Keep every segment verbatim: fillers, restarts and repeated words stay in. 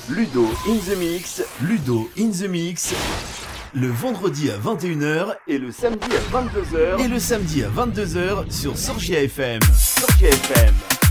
Ludo in the Mix, Ludo in the Mix, le vendredi à vingt et une heures et le samedi à vingt-deux heures. Et le samedi à vingt-deux heures sur Sorgia F M. Sorgia F M.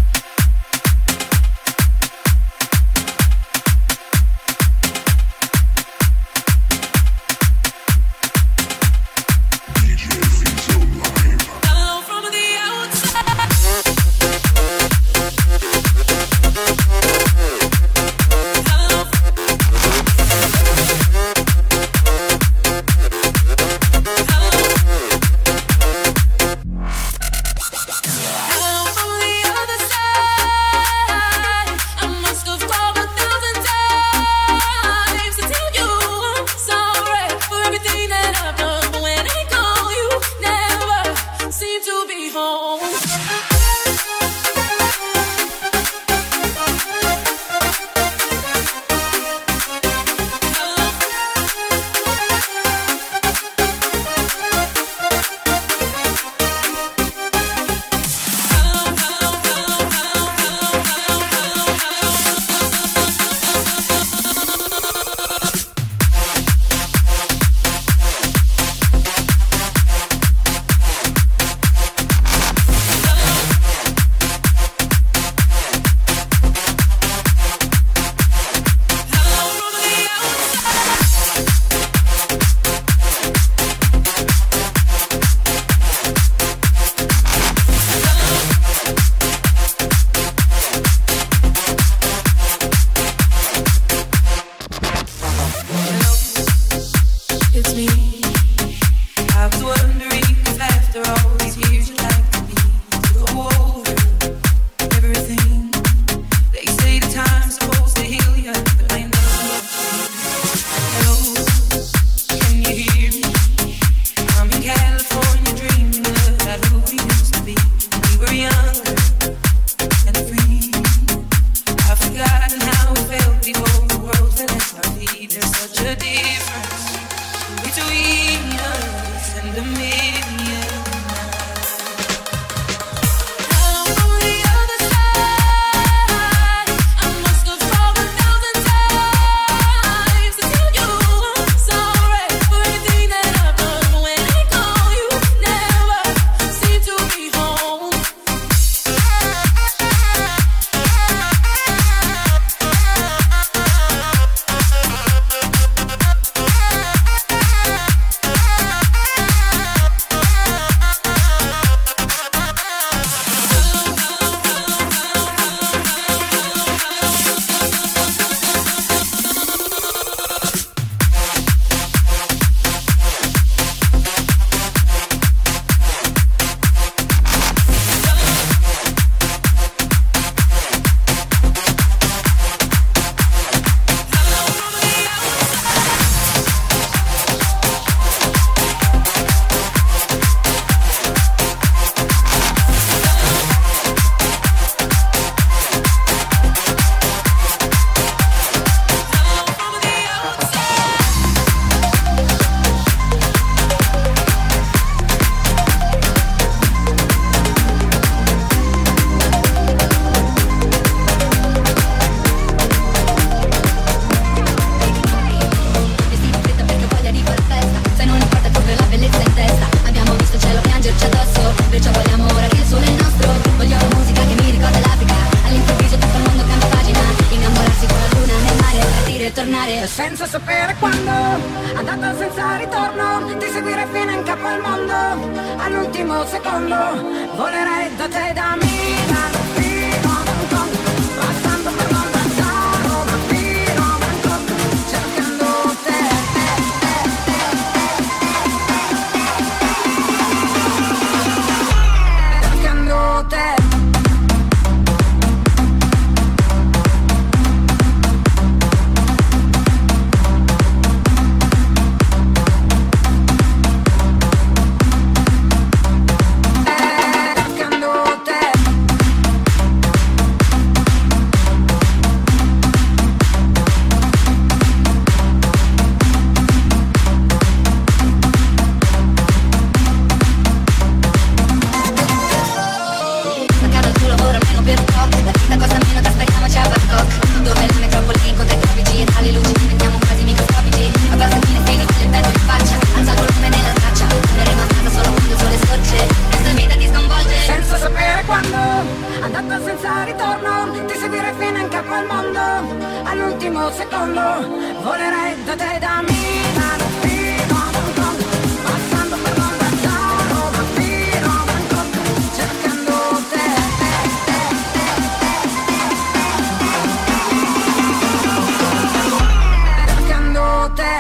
Senza sapere quando, andata senza ritorno, ti seguire fino in capo al mondo, all'ultimo secondo, volerei da te da Milano fino a Bangkok, passando per Londra, da Roma fino a Bangkok, cercando te, te, te, te, cercando te. Cercando te. al mondo, all'ultimo secondo volerei da te da Milano fino a Hong Kong, passando per Londra da Roma fino a Bangkok, cercando te, cercando te.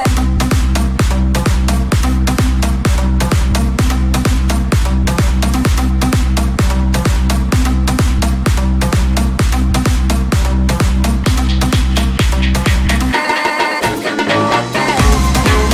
We'll be right back.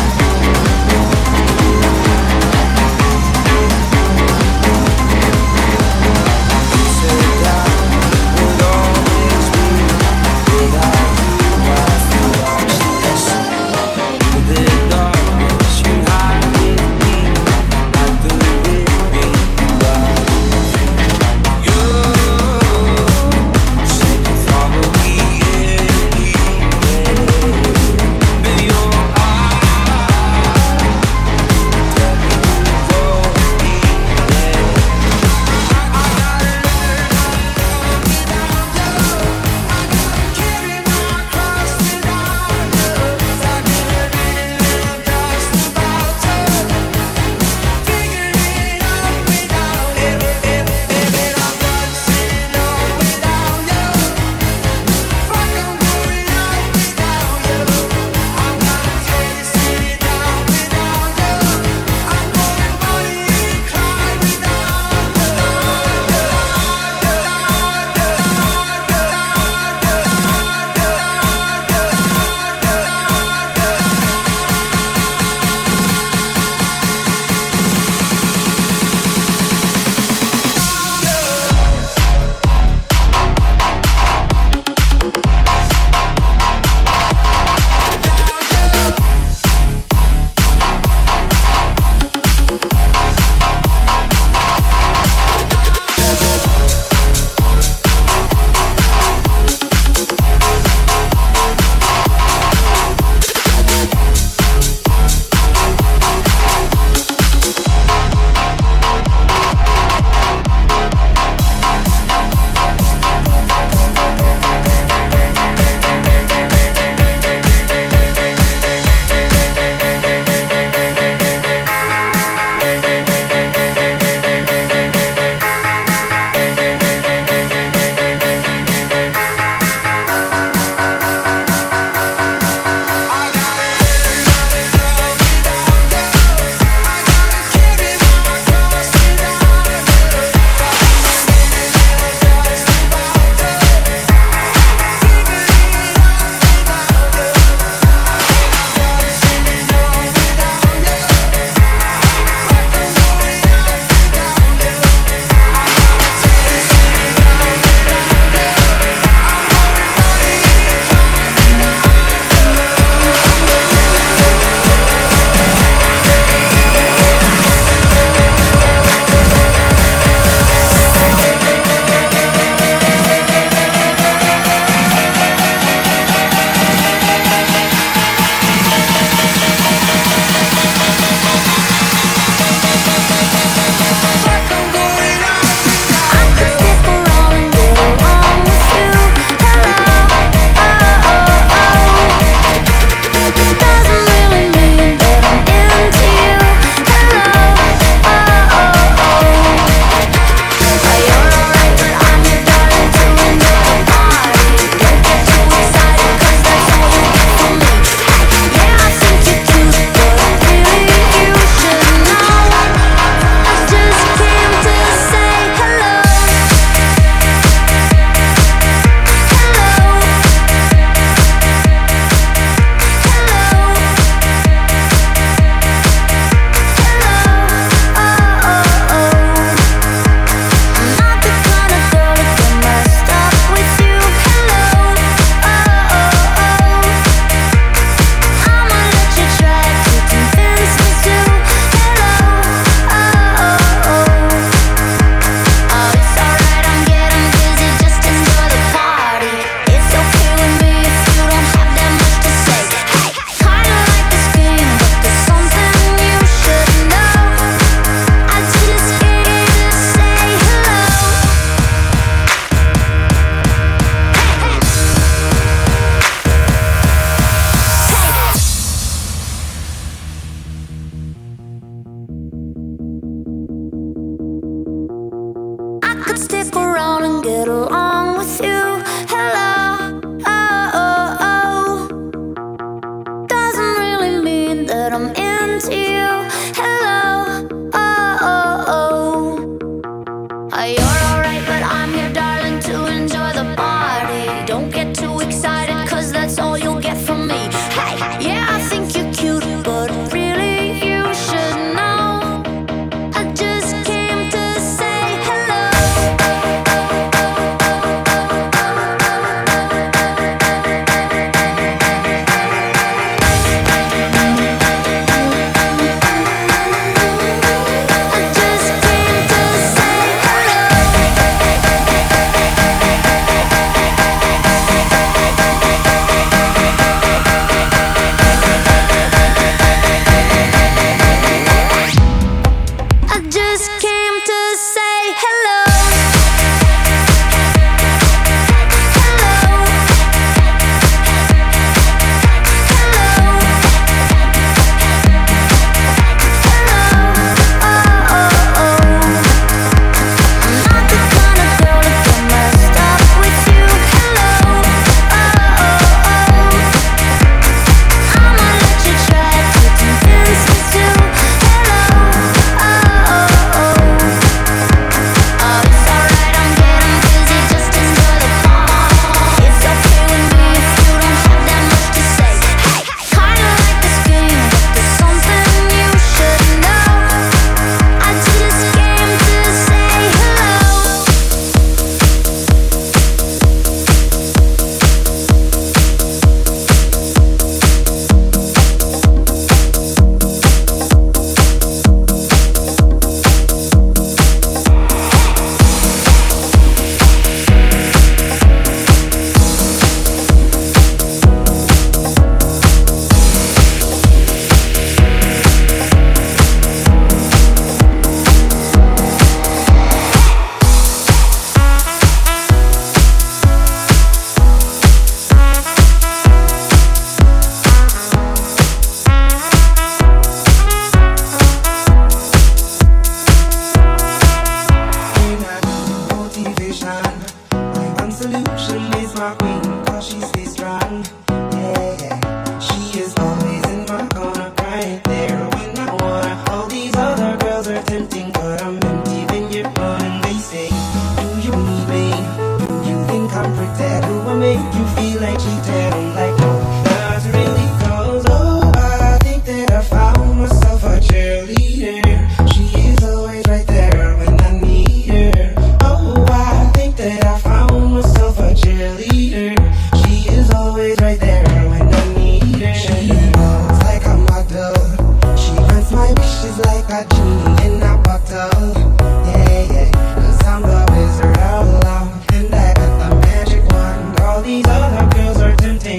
All these other girls are tempting.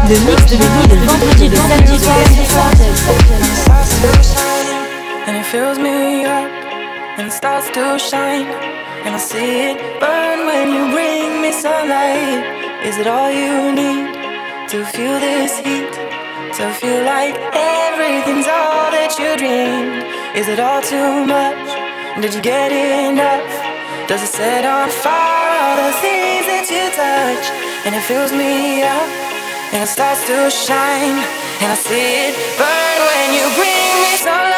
Le mix de Ludo le vendredi et le samedi soir. And it fills me up, and it starts to shine, and I see it burn when you bring me sunlight. Is it all you need to feel this heat? To feel like everything's all that you dreamed? Is it all too much? Did you get enough? Does it set on fire all the things that you touch? And it fills me up, and it starts to shine, and I see it burn when you bring me sunlight.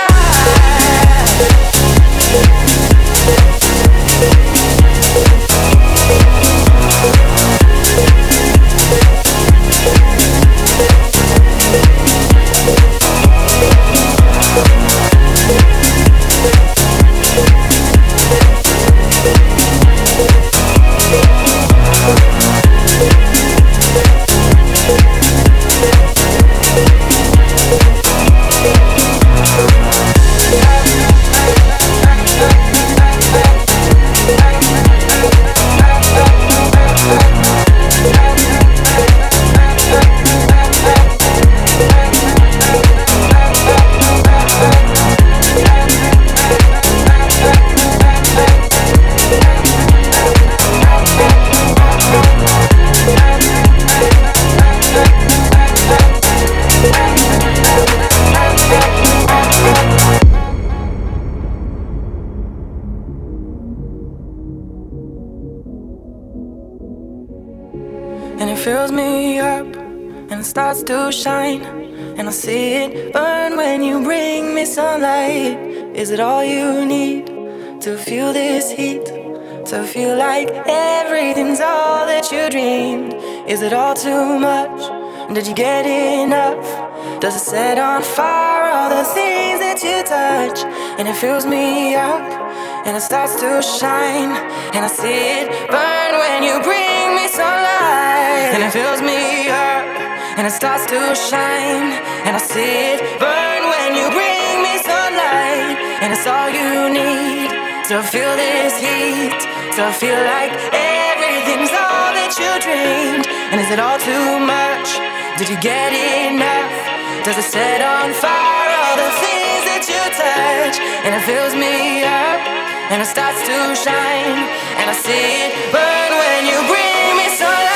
Fills me up, and it starts to shine, and I see it burn when you bring me sunlight. Is it all you need to feel this heat? To feel like everything's all that you dreamed? Is it all too much? Did you get enough? Does it set on fire all the things that you touch? And it fills me up, and it starts to shine, and I see it burn when you bring me sunlight. And it fills me up, and it starts to shine, and I see it burn when you bring me sunlight. And it's all you need to feel this heat, to feel like everything's all that you dreamed. And is it all too much? Did you get enough? Does it set on fire all the things that you touch? And it fills me up, and it starts to shine, and I see it burn when you bring me sunlight.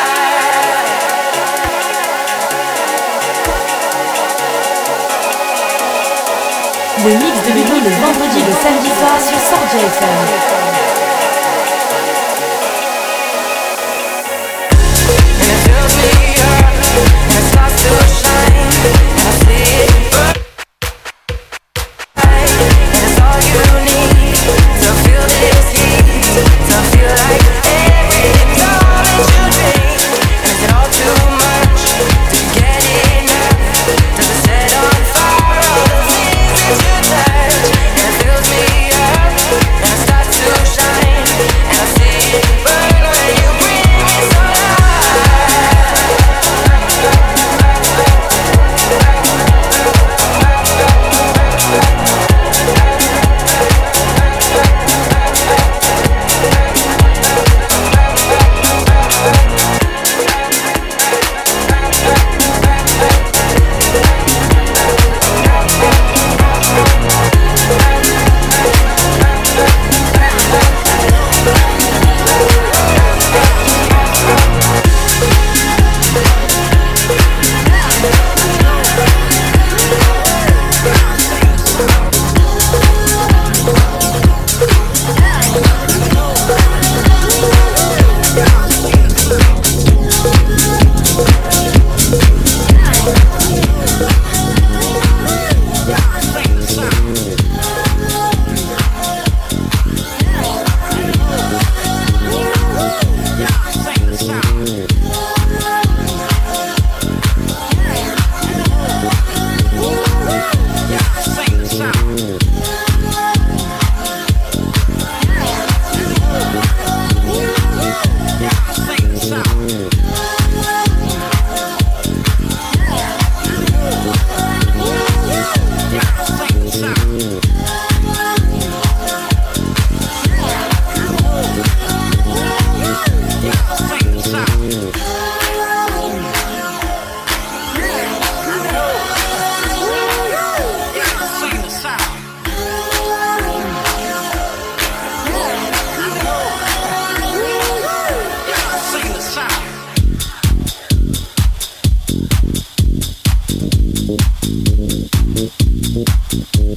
Le mix de Ludo le vendredi et le samedi soir sur Sorgia F M.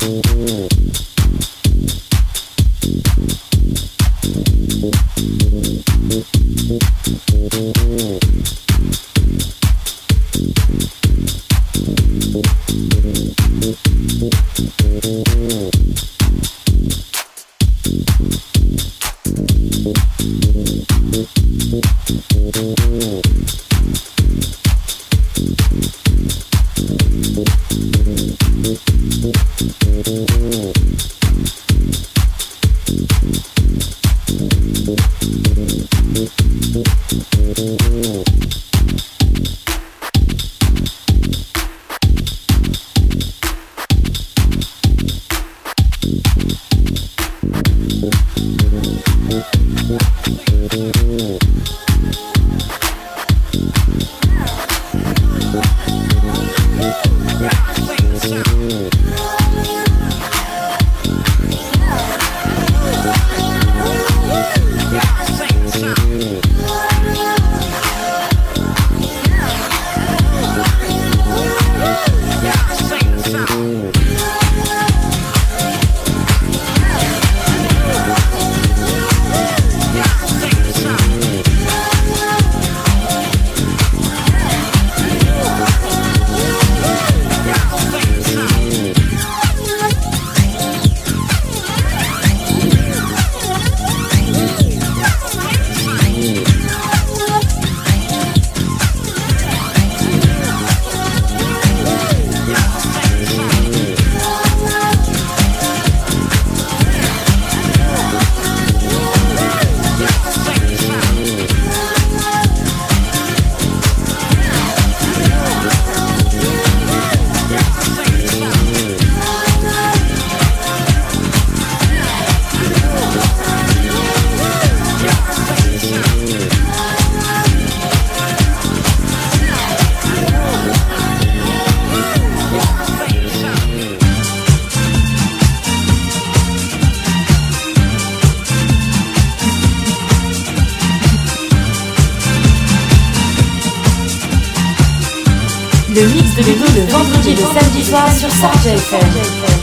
Le mix de Ludo le vendredi et le samedi soir sur Sorgia F M.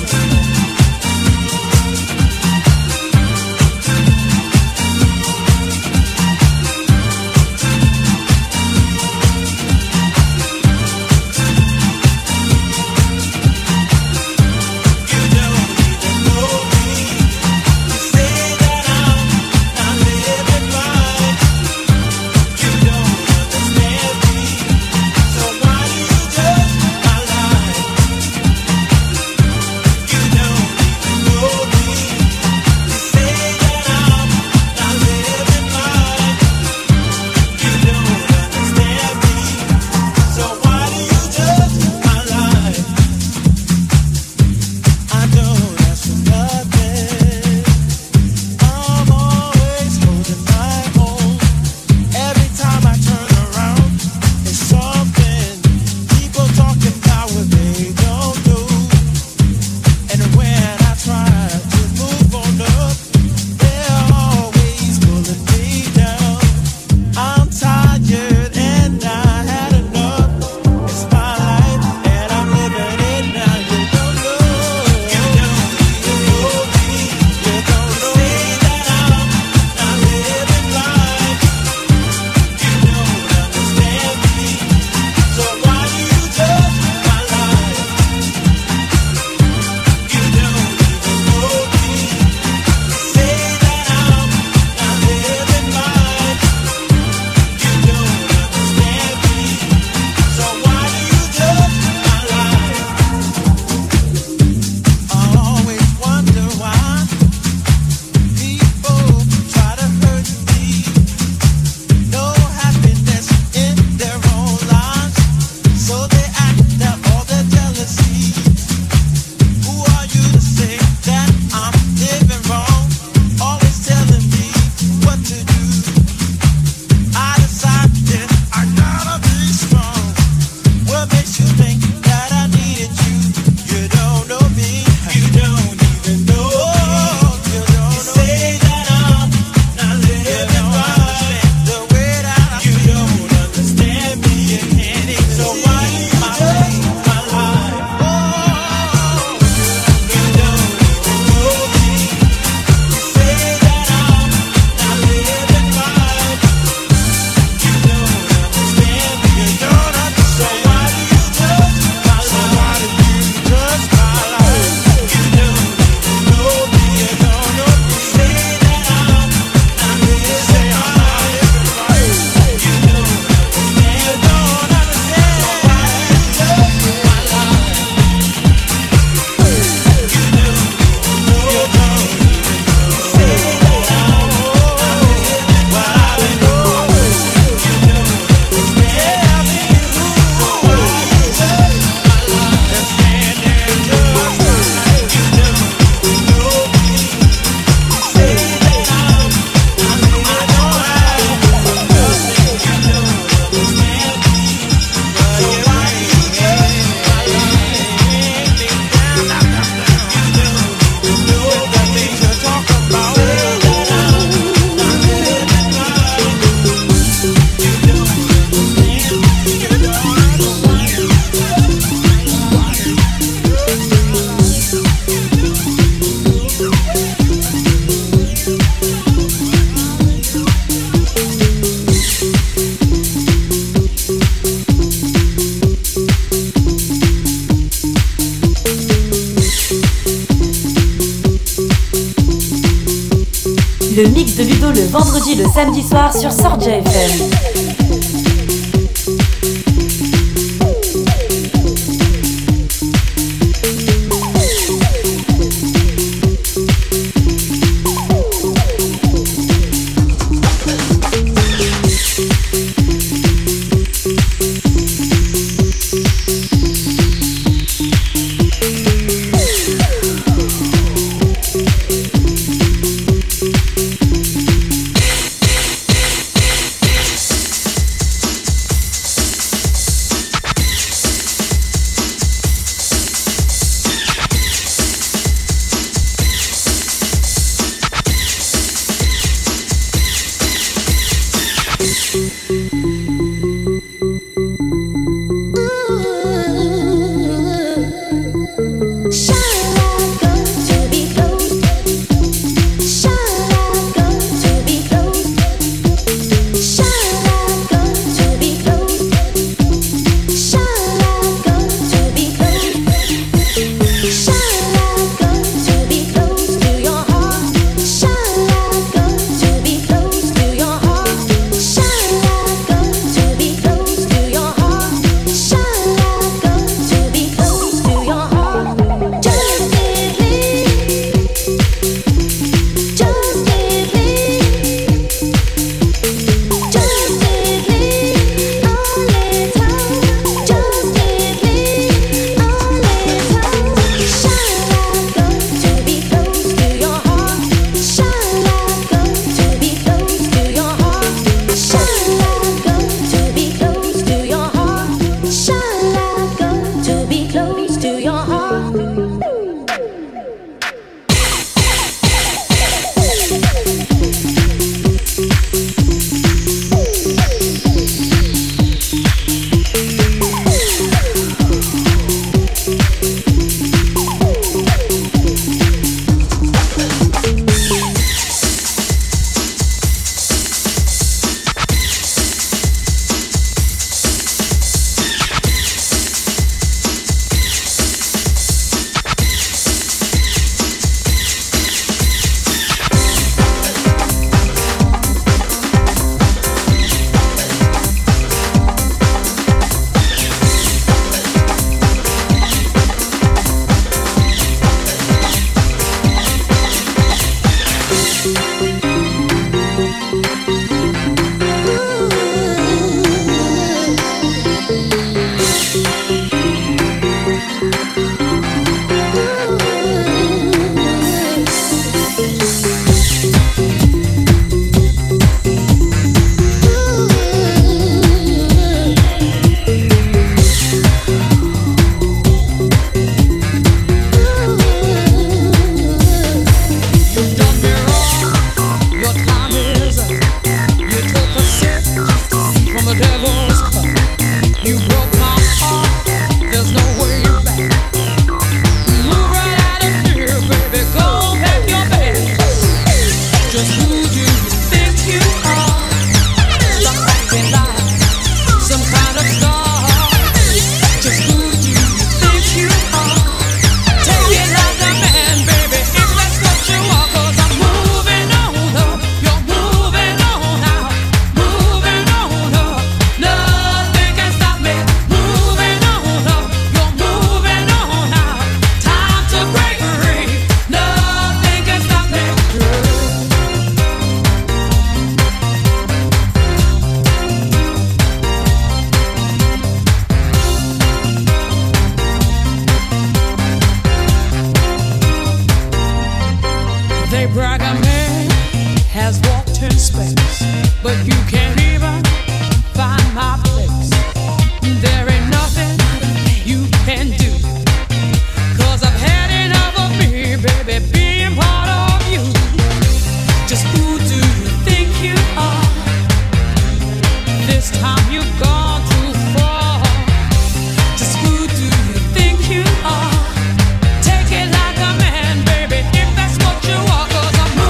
Le mix de Ludo le vendredi, le samedi soir sur Sordia F M.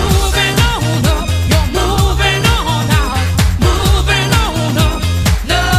Moving on out, moving on out.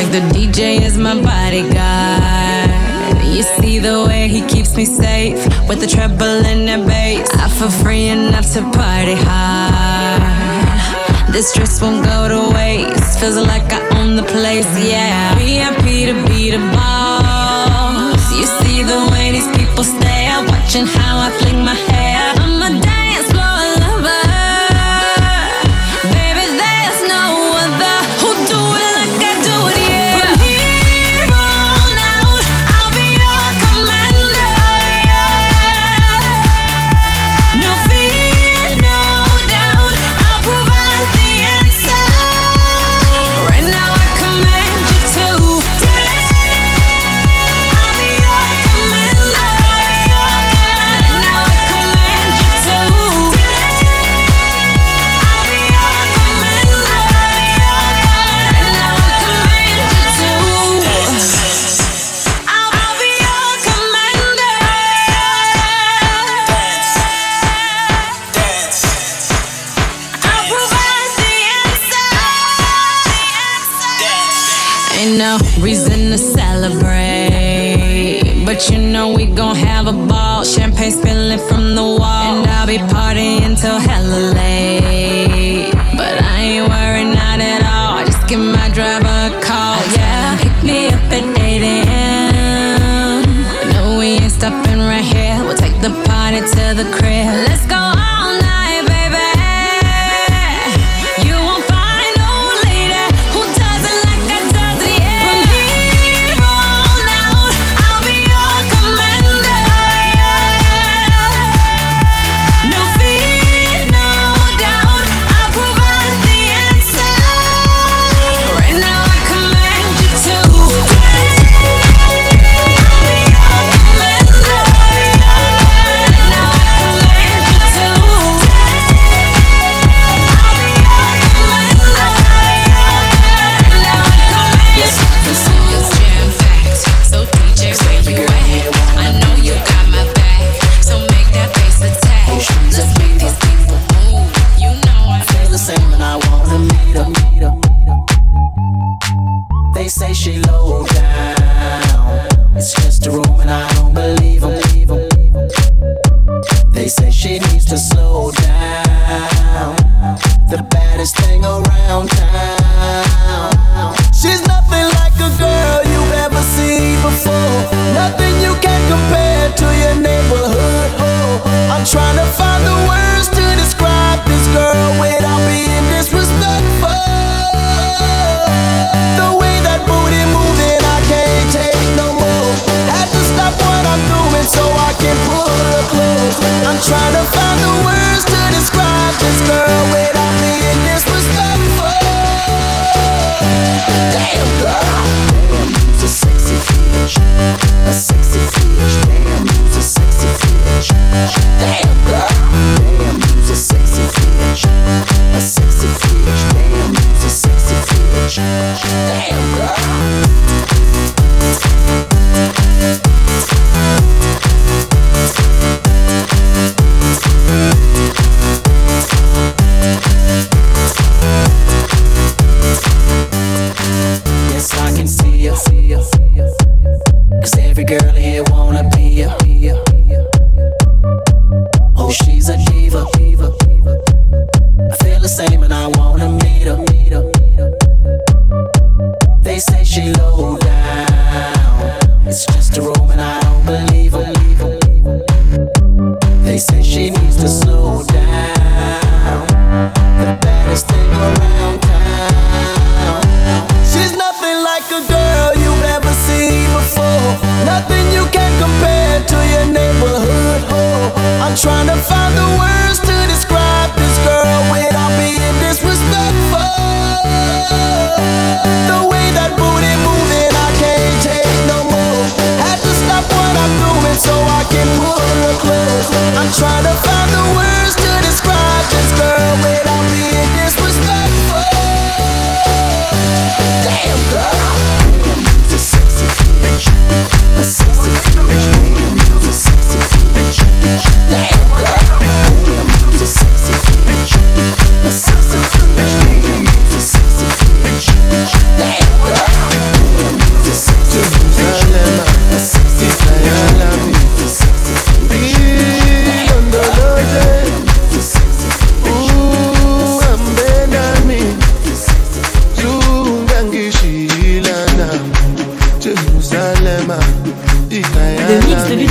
like the D J is my bodyguard. You see the way he keeps me safe with the treble and the bass. I feel free enough to party hard. This dress won't go to waste. Feels like I own the place, yeah. V I P to be the boss. You see the way these people stare, watching how I fling my hair. I'm a dance floor lover. Baby, there's no other who do it like I do it, yeah. From here on out, I'll be your commander. No fear, no doubt, I'll provide the answer. Right now I command you to dance. I'll be your commander. Right now I command you to dance. I'll be your commander. Right now I command you to dance. I'll be your commander. I'll provide the answer. Ain't no reason to celebrate, but you know we gon' have a ball. Champagne spilling from the wall, and I'll be partying till hella late. But I ain't worried, not at all. Just give my driver a call, yeah. Pick me up at eight a.m. No, we ain't stopping right here. We'll take the party to the crib. Let's go all night, baby. You won't find no lady who does it like I does it, yeah. From here on out, I'll be your commander. No fear, no doubt, I'll provide the answer. Right now I command you to dance. I'll be your commander. Right now I command you to dance. I'll be your commander. Right now I command you to dance. This song is jam-packed, so D J, where you at? I know you got my back, so make that bass attack. Let's make these people move. You know I Feel the same and I wanna meet her, meet her. They say she low down. It's just a room and I don't believe them. They say she needs to slow down. The baddest thing around town. She's nothing like a girl you've ever seen before. Nothing you can compare to your neighborhood. Oh, I'm trying to find the words to describe this girl without being disrespectful. The way that booty moving, I can't take no more. Had to stop what I'm doing so I can pull her close. I'm trying to find the words to describe this girl without being disrespectful. Damn girl, damn, you's a sexy bitch, a sexy bitch. Damn, you's a sexy bitch. Damn girl, damn, you's a sexy bitch, a sexy bitch. Damn, you's a sexy bitch. Damn girl. Yes, I can see ya, see ya, see ya. 'Cause every girl here wanna be ya, be ya. Oh, she's a diva, diva, diva. I feel the same and I wanna meet her, meet her, meet her. They say she low down. It's just a room and I don't believe her, believe her, believe her. They say she needs to slow down. The baddest thing around town. She's nothing like a girl you've ever seen before. Nothing you can compare to your neighborhood. Oh, I'm trying to find the words to describe this girl without being disrespectful. The way that booty moving, I can't take no more. Had to stop what I'm doing so I can pull her close. I'm trying to find the words to describe this girl without being disrespectful. Damn girl, damn, you's a sexy bitch, a sexy bitch. Damn, you's a sexy bitch. Damn girl, damn, you's a sexy bitch, a sexy bitch. Damn, you's a sexy bitch. Damn girl.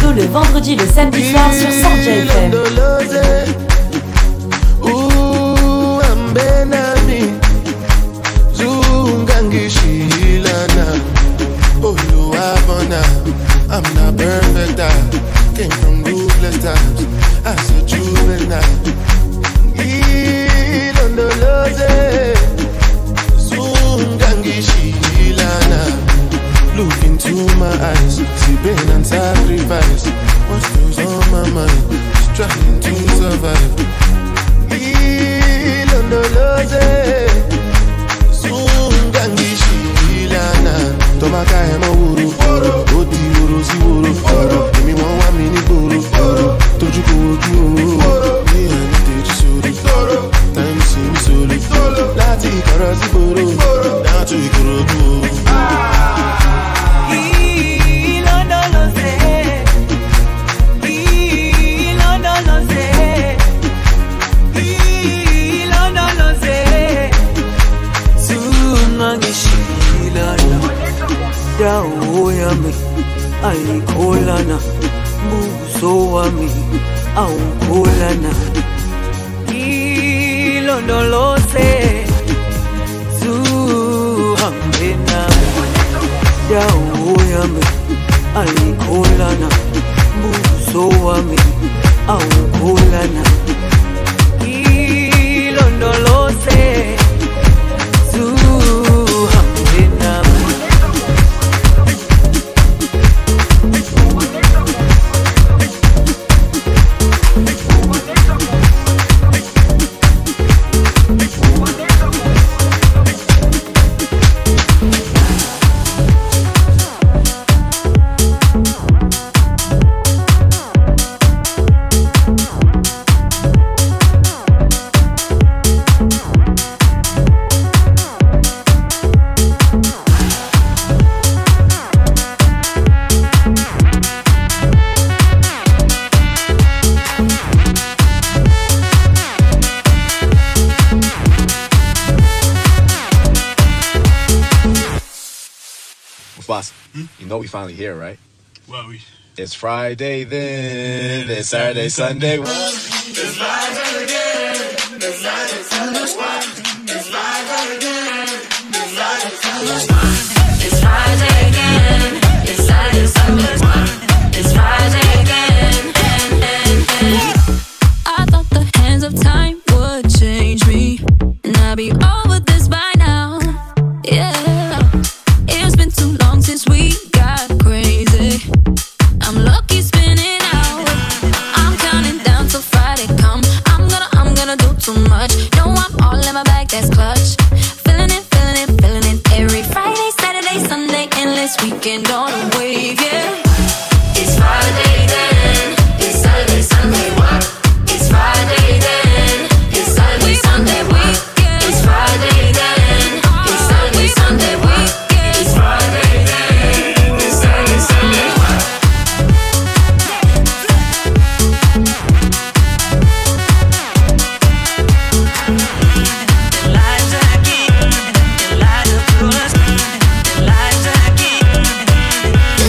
Ludo le vendredi et le samedi soir sur Sorgia F M. I'm not perfect, I came from ruthless times as a juvenile. Ilondoloze, Zungangi Shilana. Look into my eyes, see pain and sacrifice. What's goes on my mind, struggling to survive. Ilondoloze, Zungangi Shilana. Tomaka emo uru, oti uru si uru. Emi won wa mi ni gboro, toju ko oju o. Ni ani teji soro, time si mi solo. Lati ikoro si gboro, down to Ikorodu o. Ilondoloze, Ilondoloze, Ilondoloze. Sunangishilana. Dawo yami ayikholana, buso wami awukholana. Ilondoloze, zuhambe nami. Dawo yami ayikholana, buso wami awukholana. Ilondoloze, zuhambe nami. Boss, hmm? You know we finally here, right? Well, we... It's Friday then, it's Saturday, Sunday. It's Friday again, it's Friday, Sunday. It's Friday again, it's Friday, Sunday. It's Friday again, it's Saturday, Sunday. It's Friday again, and, and, and. I thought the hands of time would change me, and I'd be over this by now. Yeah. Since we got crazy, I'm lucky spinning out. I'm counting down till Friday come. I'm gonna, I'm gonna do too much. No, I'm all in my bag, that's clutch. Feeling it, feeling it, feeling it. Every Friday, Saturday, Sunday, endless weekend on a wave, yeah. It's Friday then, it's Saturday, Sunday, what? It's Friday then, it's Saturday, Sunday, what? It's Friday then, it's Saturday, Sunday, what? It's Friday. Yeah.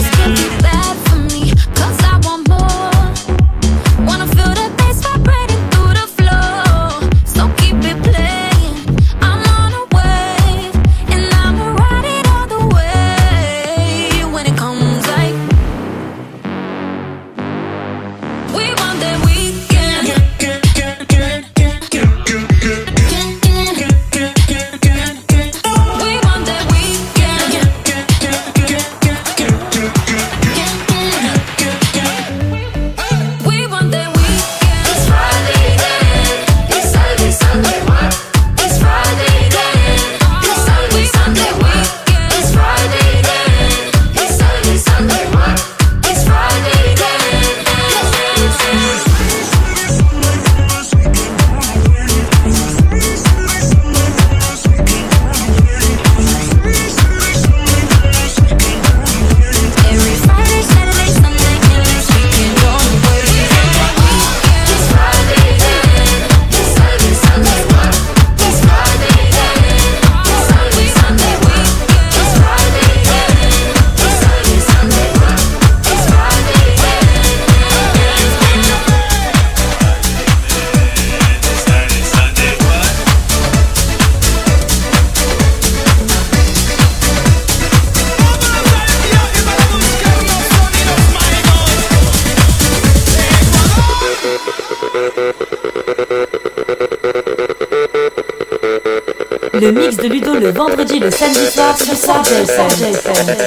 Le mix de Ludo le vendredi et le samedi soir sur Sorgia F M.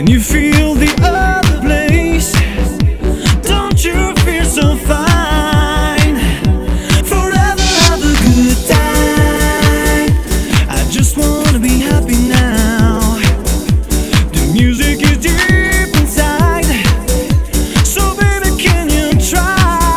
you feel the other place? Don't you feel so fine? Forever have a good time. I just wanna be happy now. The music is deep inside, so baby, can you try?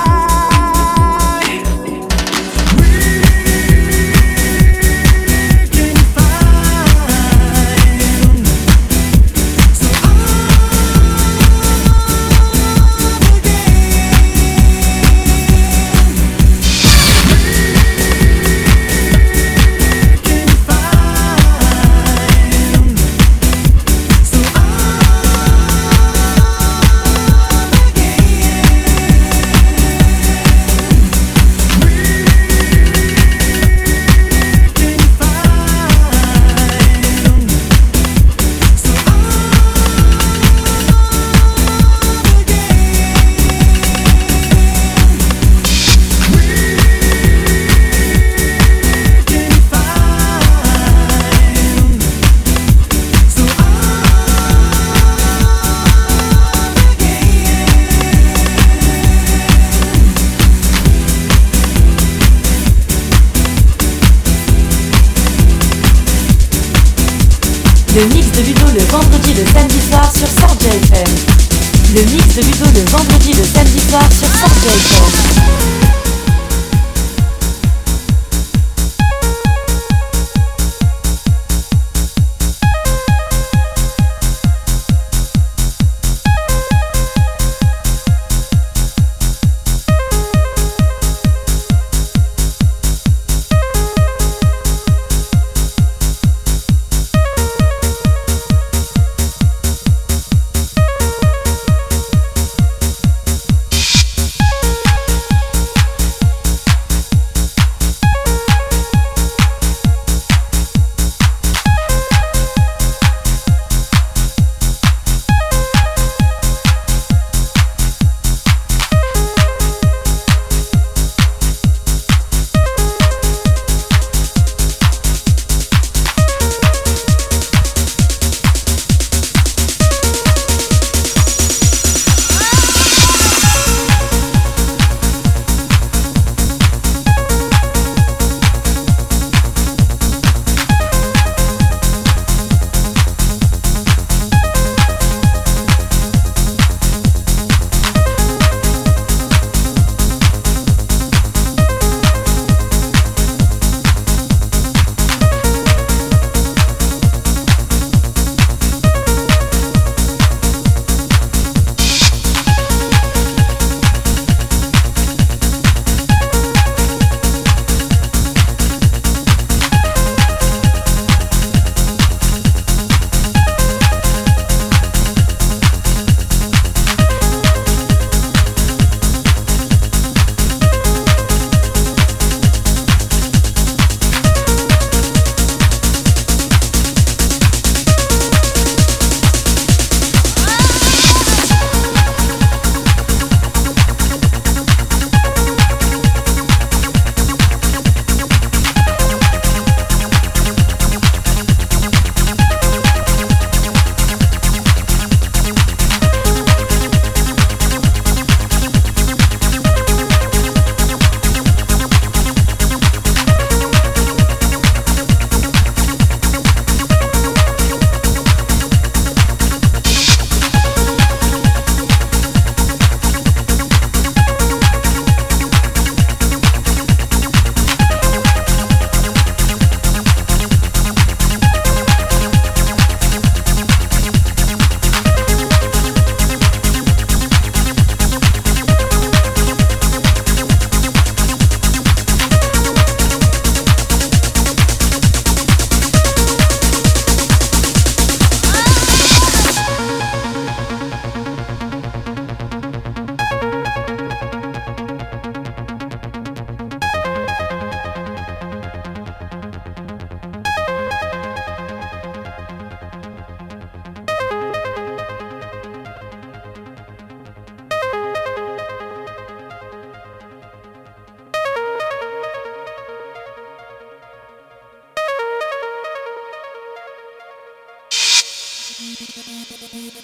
Le mix de Ludo le vendredi le samedi soir sur Sorgia F M. Le mix de Ludo le vendredi le samedi soir sur Sorgia F M.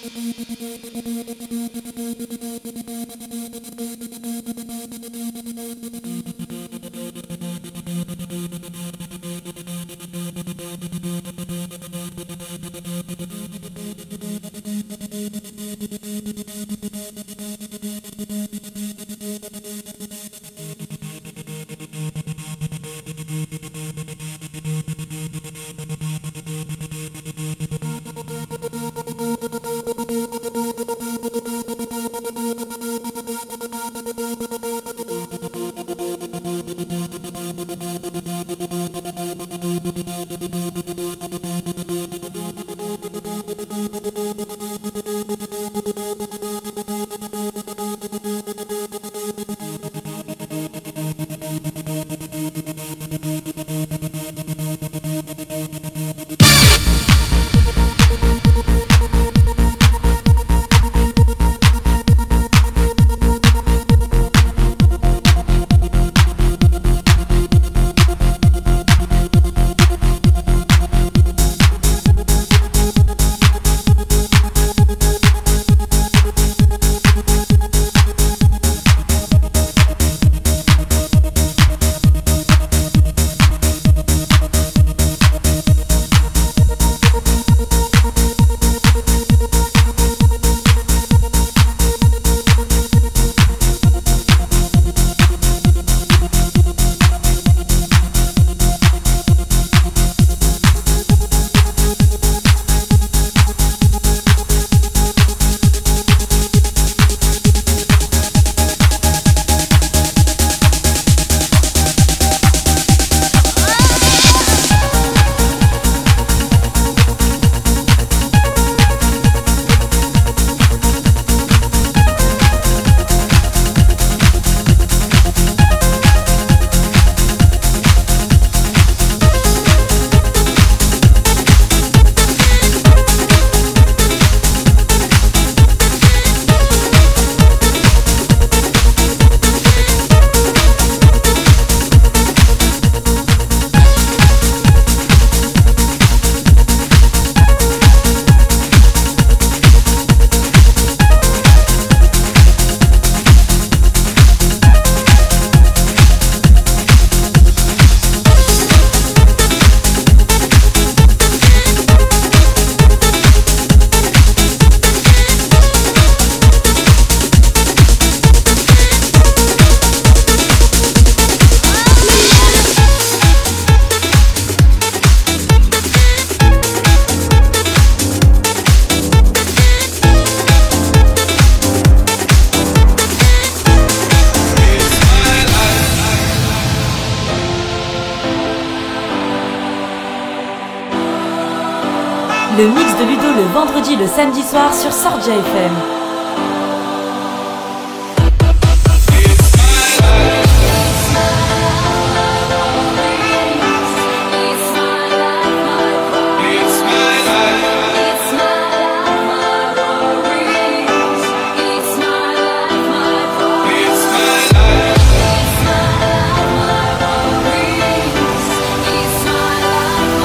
Le mix de Ludo le vendredi, le samedi soir sur Sordia F M.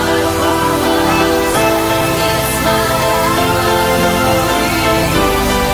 It's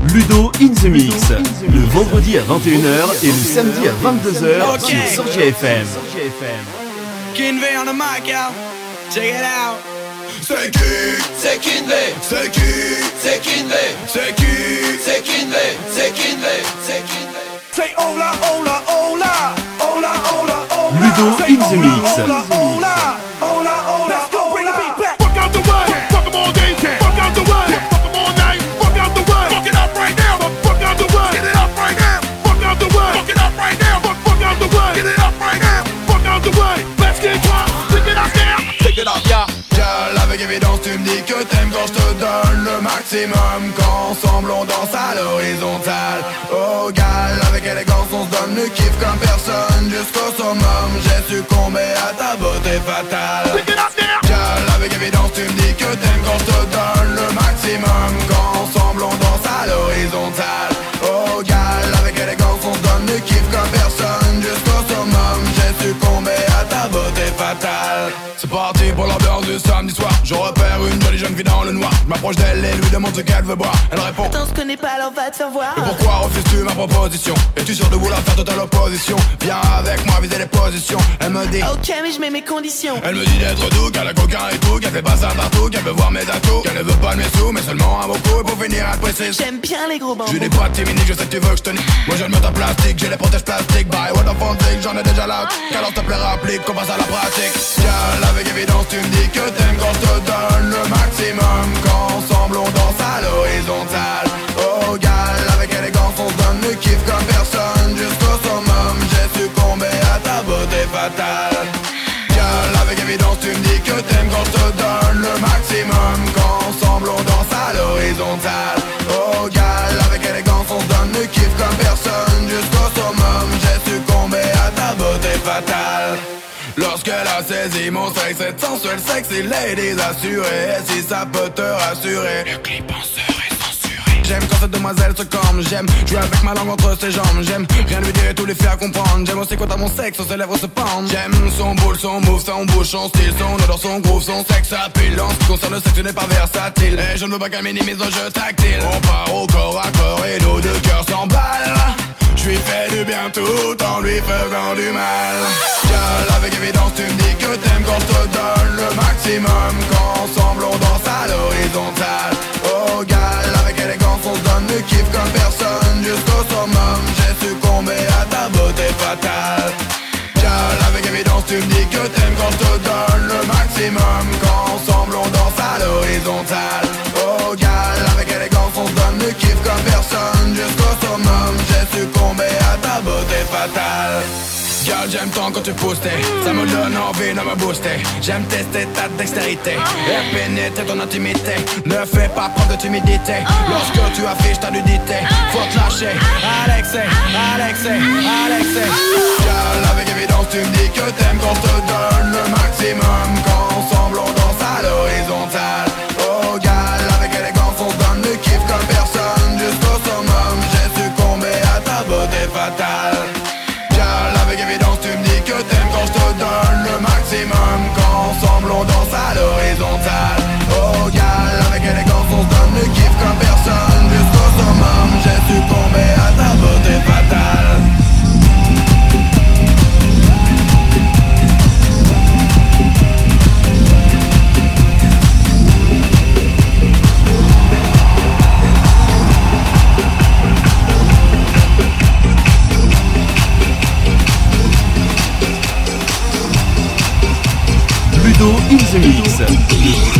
Ludo in the Mix, le vendredi à vingt et une heures et le samedi à vingt-deux heures Okay. sur Sorgia F M. Kinvey on the mic, y'all. Check it out. C'est qui? C'est Kinvey. C'est qui? C'est Kinvey. C'est qui? C'est Kinvey. C'est Kinvey. C'est Kinvey. Say hola, hola, hola. Hola, hola, hola. Ludo Say in the hola, Mix. Hola, hola, hola, hola. Let's go, bring the beat back. Fuck out the way, fuck them all day, fuck out the way, fuck them all night, fuck out the way, fuck it up right now, fuck, fuck out the way, get it up right now, fuck out the way, fuck it up right now, fuck, fuck out the way, get it up right now, fuck out the way, let's get drunk, stick it up now, Take it up, yeah. Girl, avec évidence, tu me dis que t'aimes quand je te donne le maximum. Qu'ensemble on danse à l'horizontale. Oh, gal, avec élégance, on se donne le kiff comme personne. Jusqu'au summum, j'ai succombé à ta beauté fatale. pick it up now. Girl, avec évidence, tu me dis que t'aimes quand je te donne le maximum. Qu'ensemble on danse à l'horizontale. Oh, gal, avec élégance, on se donne le kiff comme personne. Jusqu'au summum, j'ai succombé à ta beauté fatale. C'est parti pour l'ambiance du samedi soir. Je repère une jolie jeune fille dans le noir. Je m'approche d'elle et lui demande ce qu'elle veut boire. Elle répond: Attends, je connais pas, alors va te faire voir. et pourquoi refuses-tu ma proposition? Es-tu sûr de vouloir faire totale opposition? Viens avec moi viser les positions. Elle me dit: Ok, mais je mets mes conditions. elle me dit d'être doux, qu'elle a coquin et tout, qu'elle fait pas ça partout, qu'elle veut voir mes atouts, qu'elle ne veut pas de mes sous, mais seulement un beau coup. Et pour finir, elle précise: J'aime bien les gros bambous. je n'ai pas de timide, je sais que tu veux que je te nique. Moi j'ai le mur en plastique, j'ai les protèges plastiques. Bye, what the fuck, j'en ai déjà là. Qu'alors s'il te plaît rapplique, qu'on passe à la pratique. Girl, avec évidence tu me dis que t'aimes quand je te donne le maximum. Qu'ensemble on danse à l'horizontale. Oh gal, avec élégance on se donne le kiff comme personne. Jusqu'au summum, j'ai succombé à ta beauté fatale. Girl, avec évidence tu me dis que t'aimes quand je te donne le maximum. Qu'ensemble on danse à l'horizontale. Oh gal, avec élégance on se donne le kiff comme personne. Jusqu'au summum, j'ai succombé à ta beauté fatale. Lorsqu'elle a saisi mon sexe, cette sensuelle sexy lady assurée. Si ça peut te rassurer, le clip en serait censuré. J'aime quand cette demoiselle se corne, j'aime jouer avec ma langue entre ses jambes. J'aime rien lui dire et tout lui faire comprendre. J'aime aussi quand à mon sexe, ses lèvres se pendent. J'aime son boule, son move, son bouche, son style, son odeur, son groove, son sexe appelant. Ce qui concerne le sexe, tu n'es pas versatile. Et je ne veux pas qu'elle minimise nos jeux tactiles. On part au corps à corps et nos deux cœurs s'emballent. Je lui fais du bien tout en lui faisant du mal. Girl, avec évidence tu me dis que t'aimes quand je te donne le maximum. Qu'ensemble on danse à l'horizontale. Oh gal, avec élégance on se donne le kiff comme personne. Jusqu'au summum, j'ai succombé à ta beauté fatale. Girl, avec évidence tu me dis que t'aimes quand je te donne le maximum. Qu'ensemble on danse à l'horizontale. Oh gal, avec élégance on se donne le kiff comme personne. Jusqu'au summum, j'ai succombé à ta beauté fatale. Girl, j'aime tant quand tu pousses, ça me donne envie de me booster. J'aime tester ta dextérité et pénétrer ton intimité. Ne fais pas preuve de timidité lorsque tu affiches ta nudité. Faut te lâcher, Alexé, Alexé, Alexé. Girl, avec évidence tu me dis que t'aimes quand je te donne le maximum. Qu'ensemble on danse à l'horizontale. Oh gal, avec élégance on se donne le kiff comme personne. Jusqu'au summum, j'ai succombé à ta beauté fatale. Avec évidence tu me dis que t'aimes quand je te donne le maximum. Qu'ensemble on danse à l'horizontale. Oh gal, avec élégance on se donne le kiff comme personne. Jusqu'au summum, j'ai succombé à ta beauté fatale. Ludo in the Mix.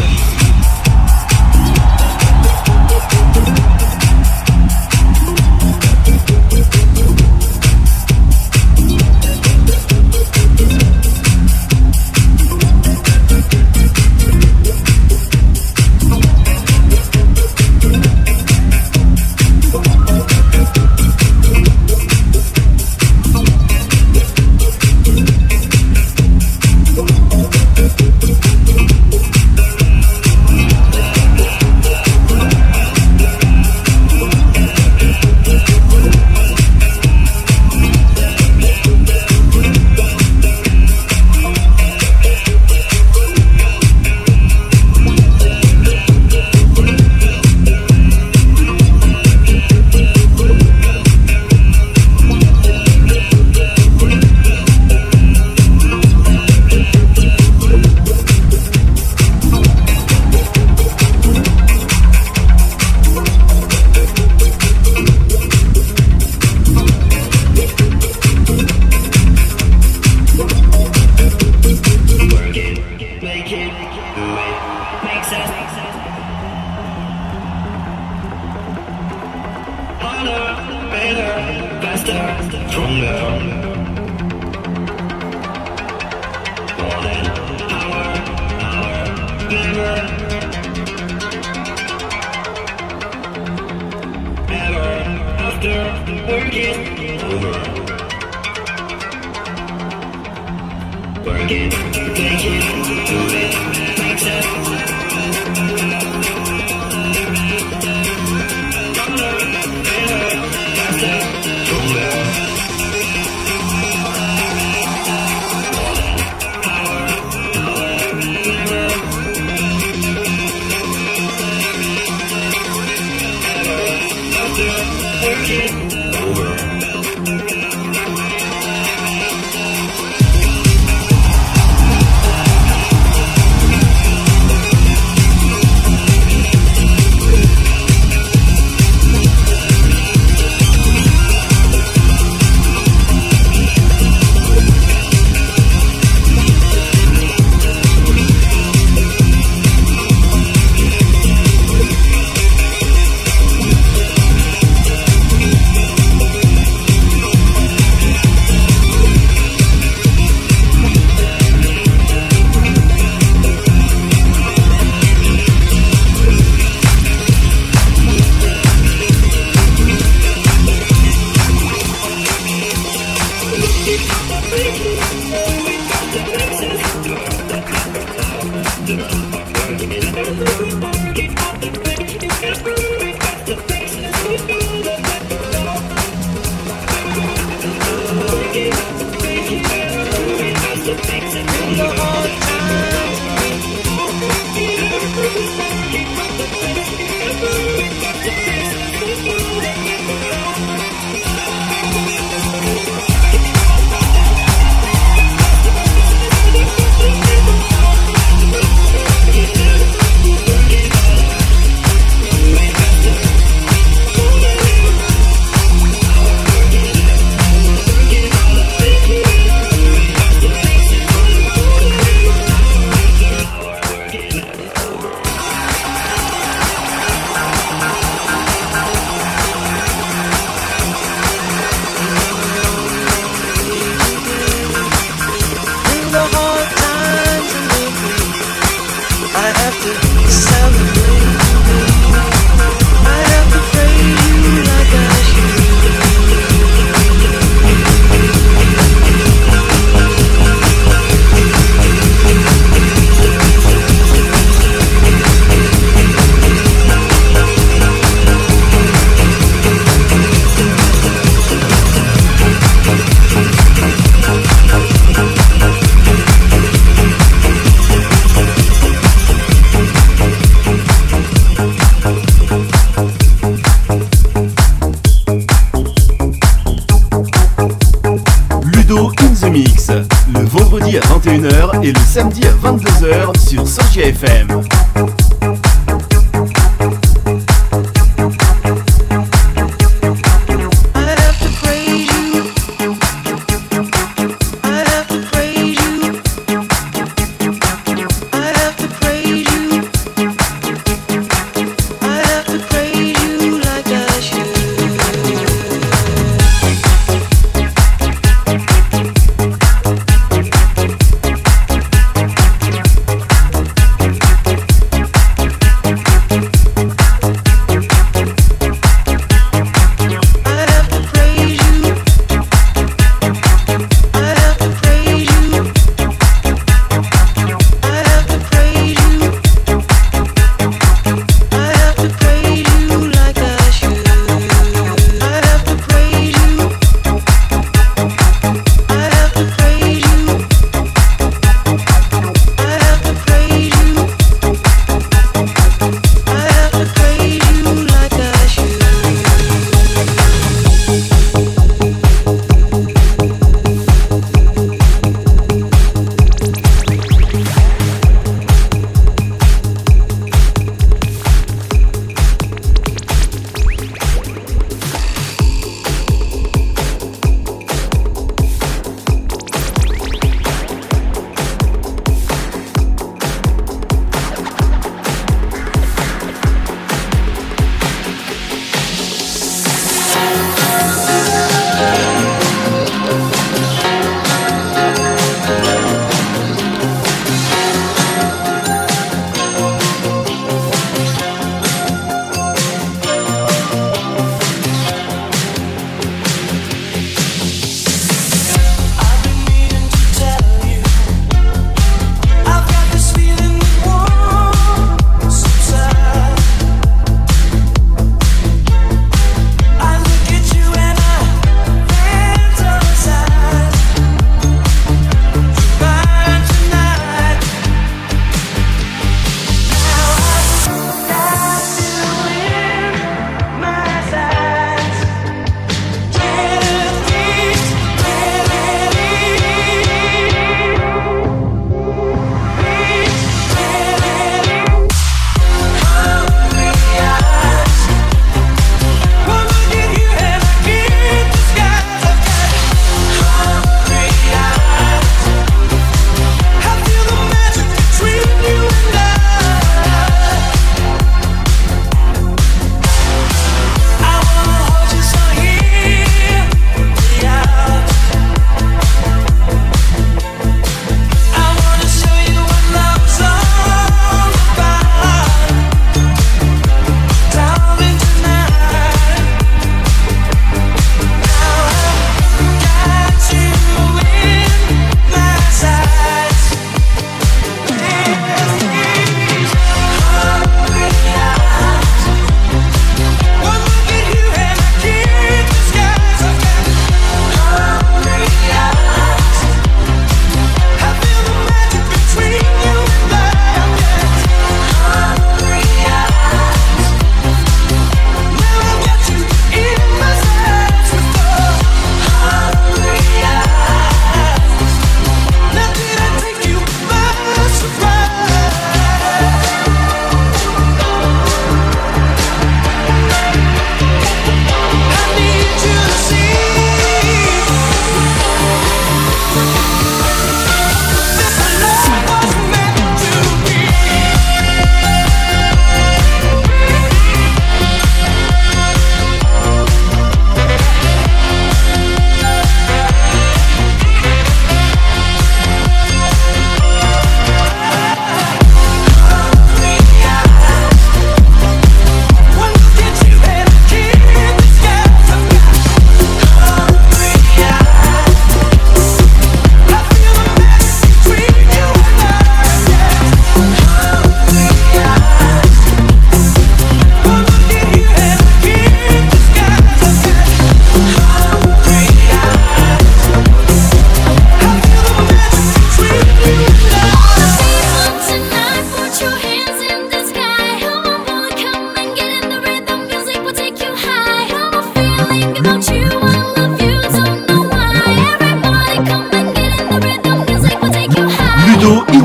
Et le samedi à vingt-deux heures sur Sorgia F M.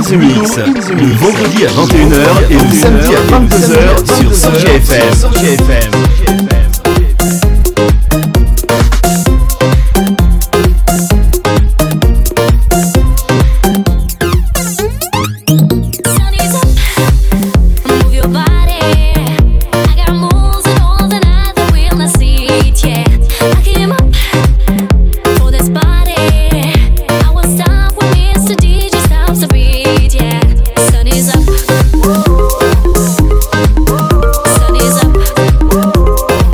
in the Mix, le vendredi à vingt et une heures et le samedi à vingt-deux heures sur Sorgia F M. Sun is up.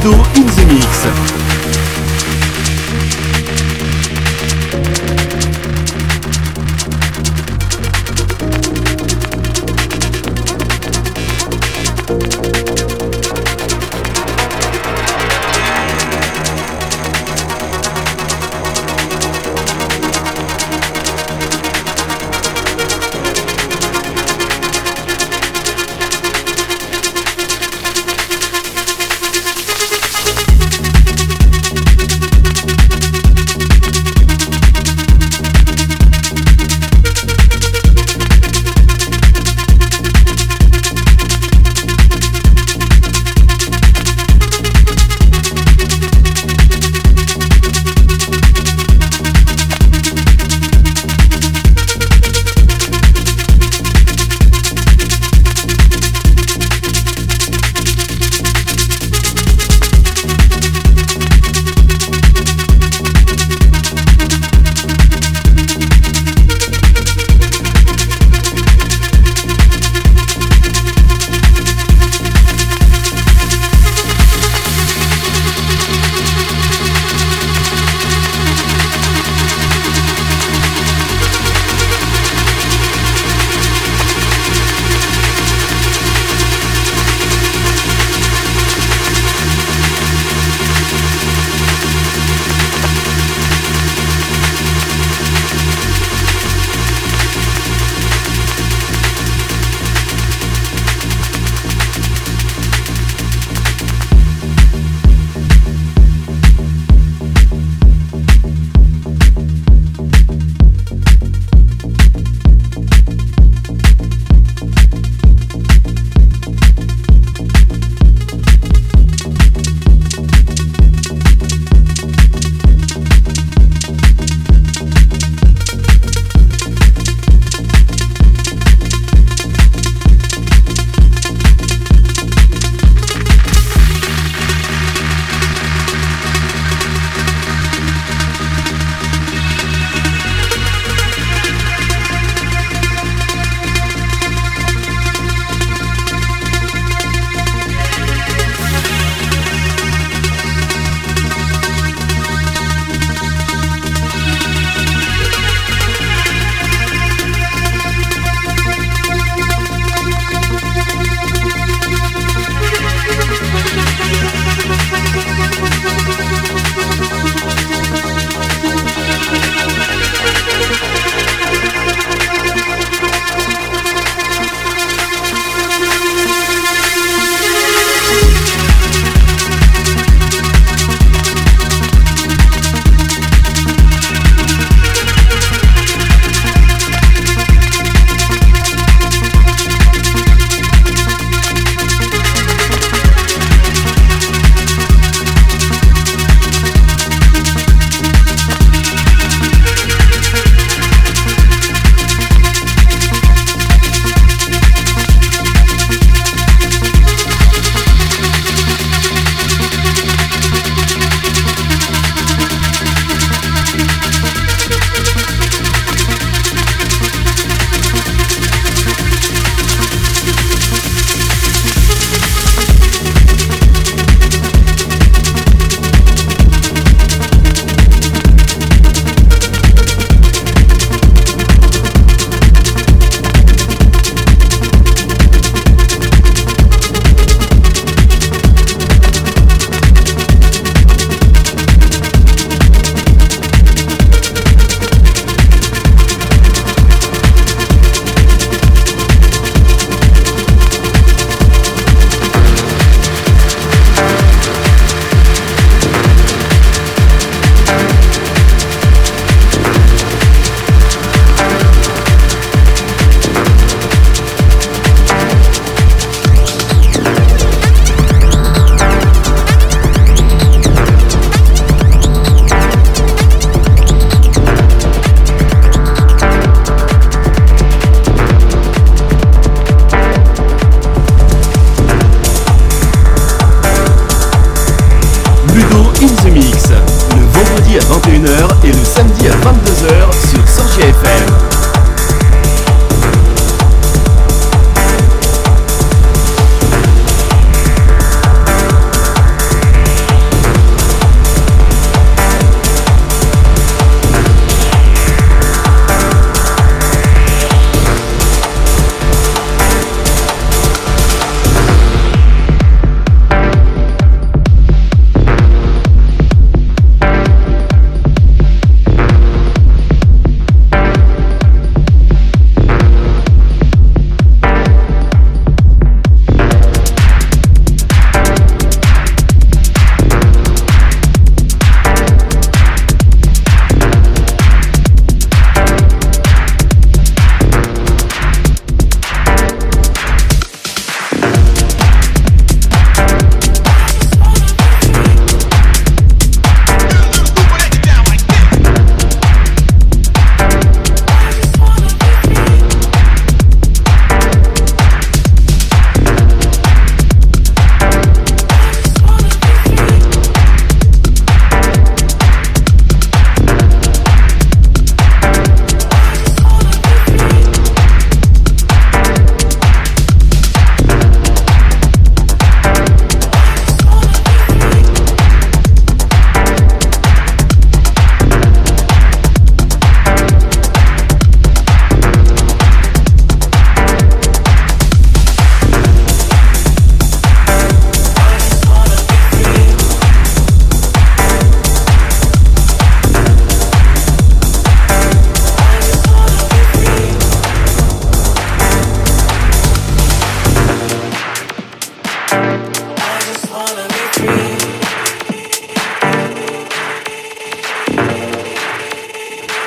Ludo in the Mix.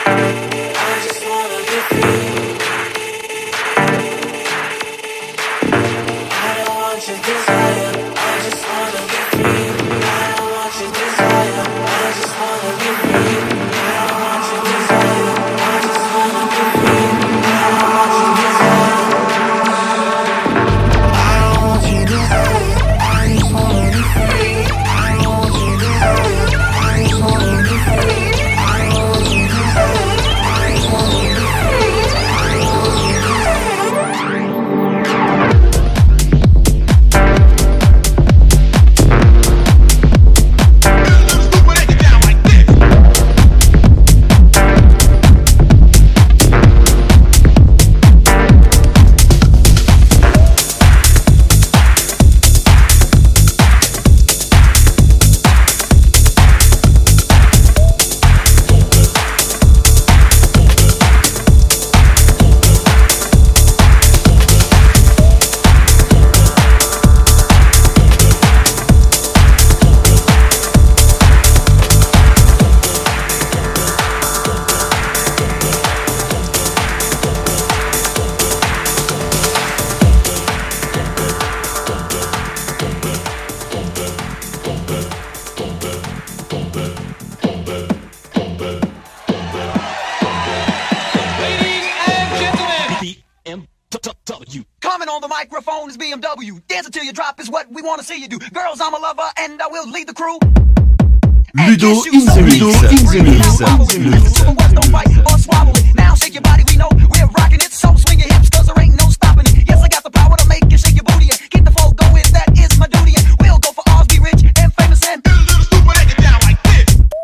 B M W. Dancing till you drop is what we wanna see you do. Girls, I'm a lover and I will lead the crew. Ludo in the mix. Ludo in the mix. Don't bite or swallow it. Now shake your body, we know we're rocking it. So swing your hips, cause there ain't no stopping it. Yes, I got the power to make you shake your booty and keep the flow going. That is my duty, and we'll go for ours, be rich and famous and do a little stupid and get down like this.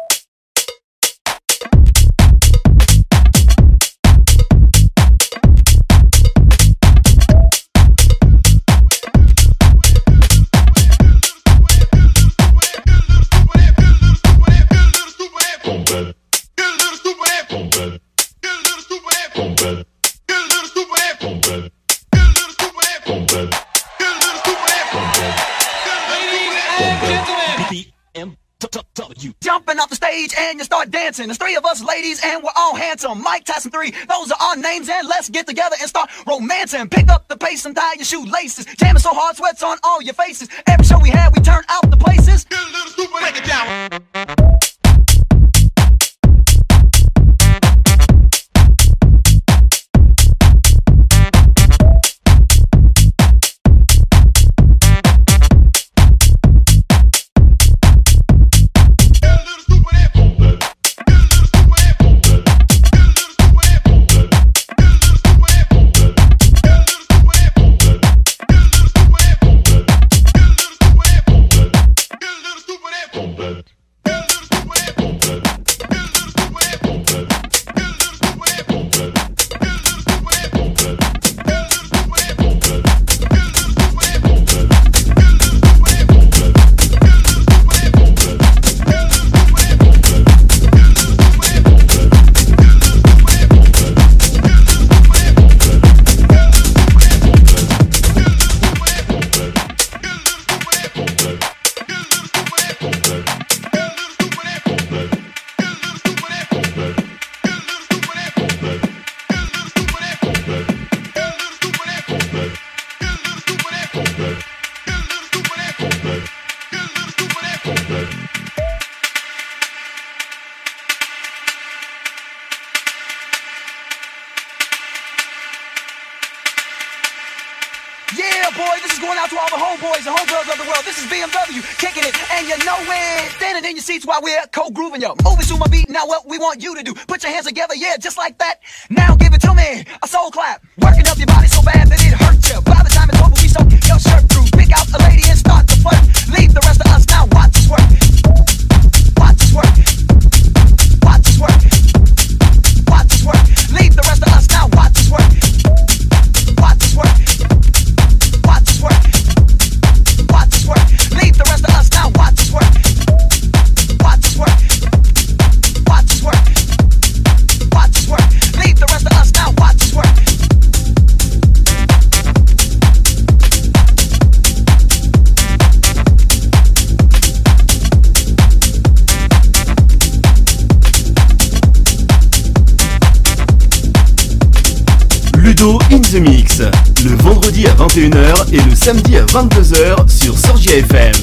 Jumping off the stage and you start dancing. There's three of us ladies and we're all handsome. Mike Tyson three, those are our names, and let's get together and start romancing. Pick up the pace and tie your shoelaces. Jamming so hard, sweats on all your faces. Every show we had, we turn out the places. Get a little stupid, break it down. Yeah, boy, this is going out to all the homeboys and homegirls of the world. This is B M W, kicking it, and you know it. Standing in your seats while we're co-grooving, yo. Moving to my beat, now what we want you to do. Put your hands together, yeah, just like that. Now give it to me, a soul clap. Working up your body so bad that it hurts you. By the time it's over, we soak your shirt through. Pick out a lady and start to flirt. Leave the rest of us, now watch us work. Watch us work. Watch us work. Watch us work. Leave the rest of us, now watch us work. Watch us work. Watch us work. Watch us work. Leave the rest of us, now watch us work. Watch us work. Watch us work. Watch us work. Leave the rest of us, now watch us work. Ludo in the Mix, le vendredi à vingt et une heures et le samedi à vingt-deux heures sur Sorgia F M.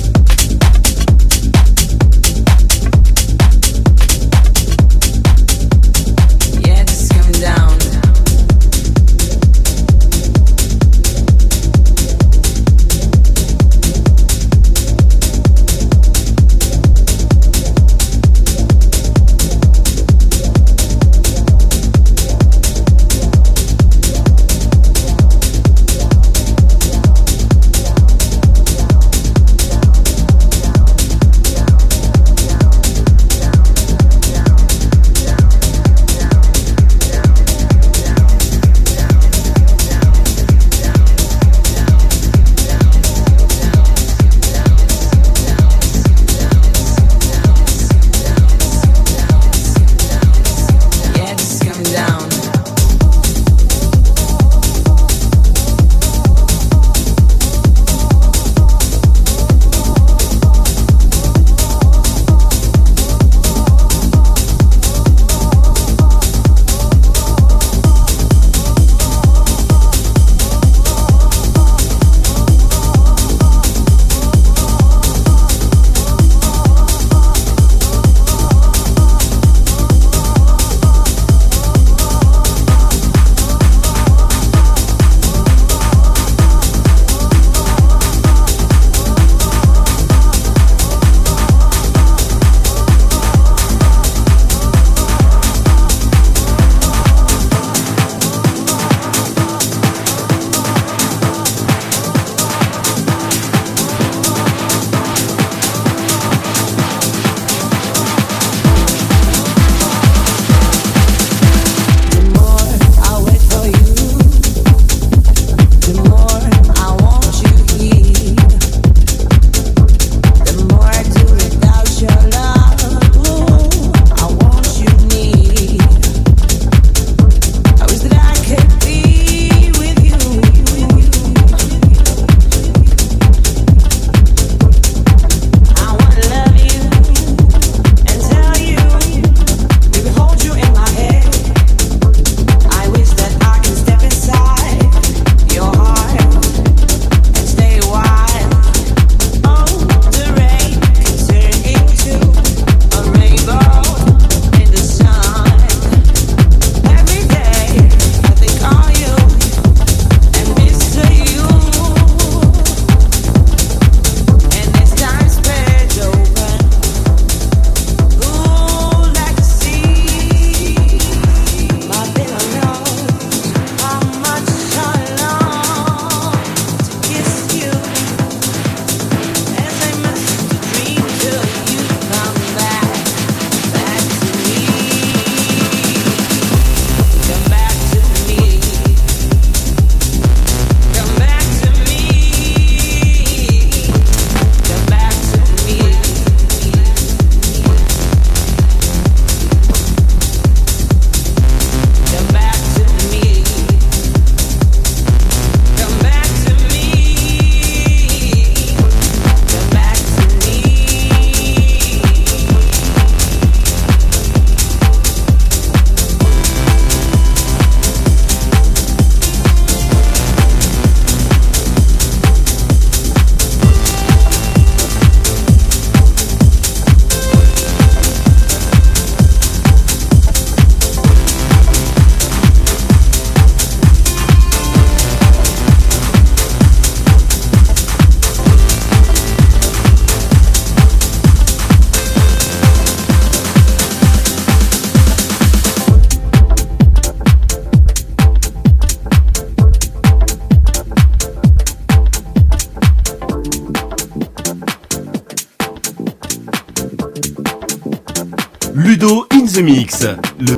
Ludo in the Mix. Le...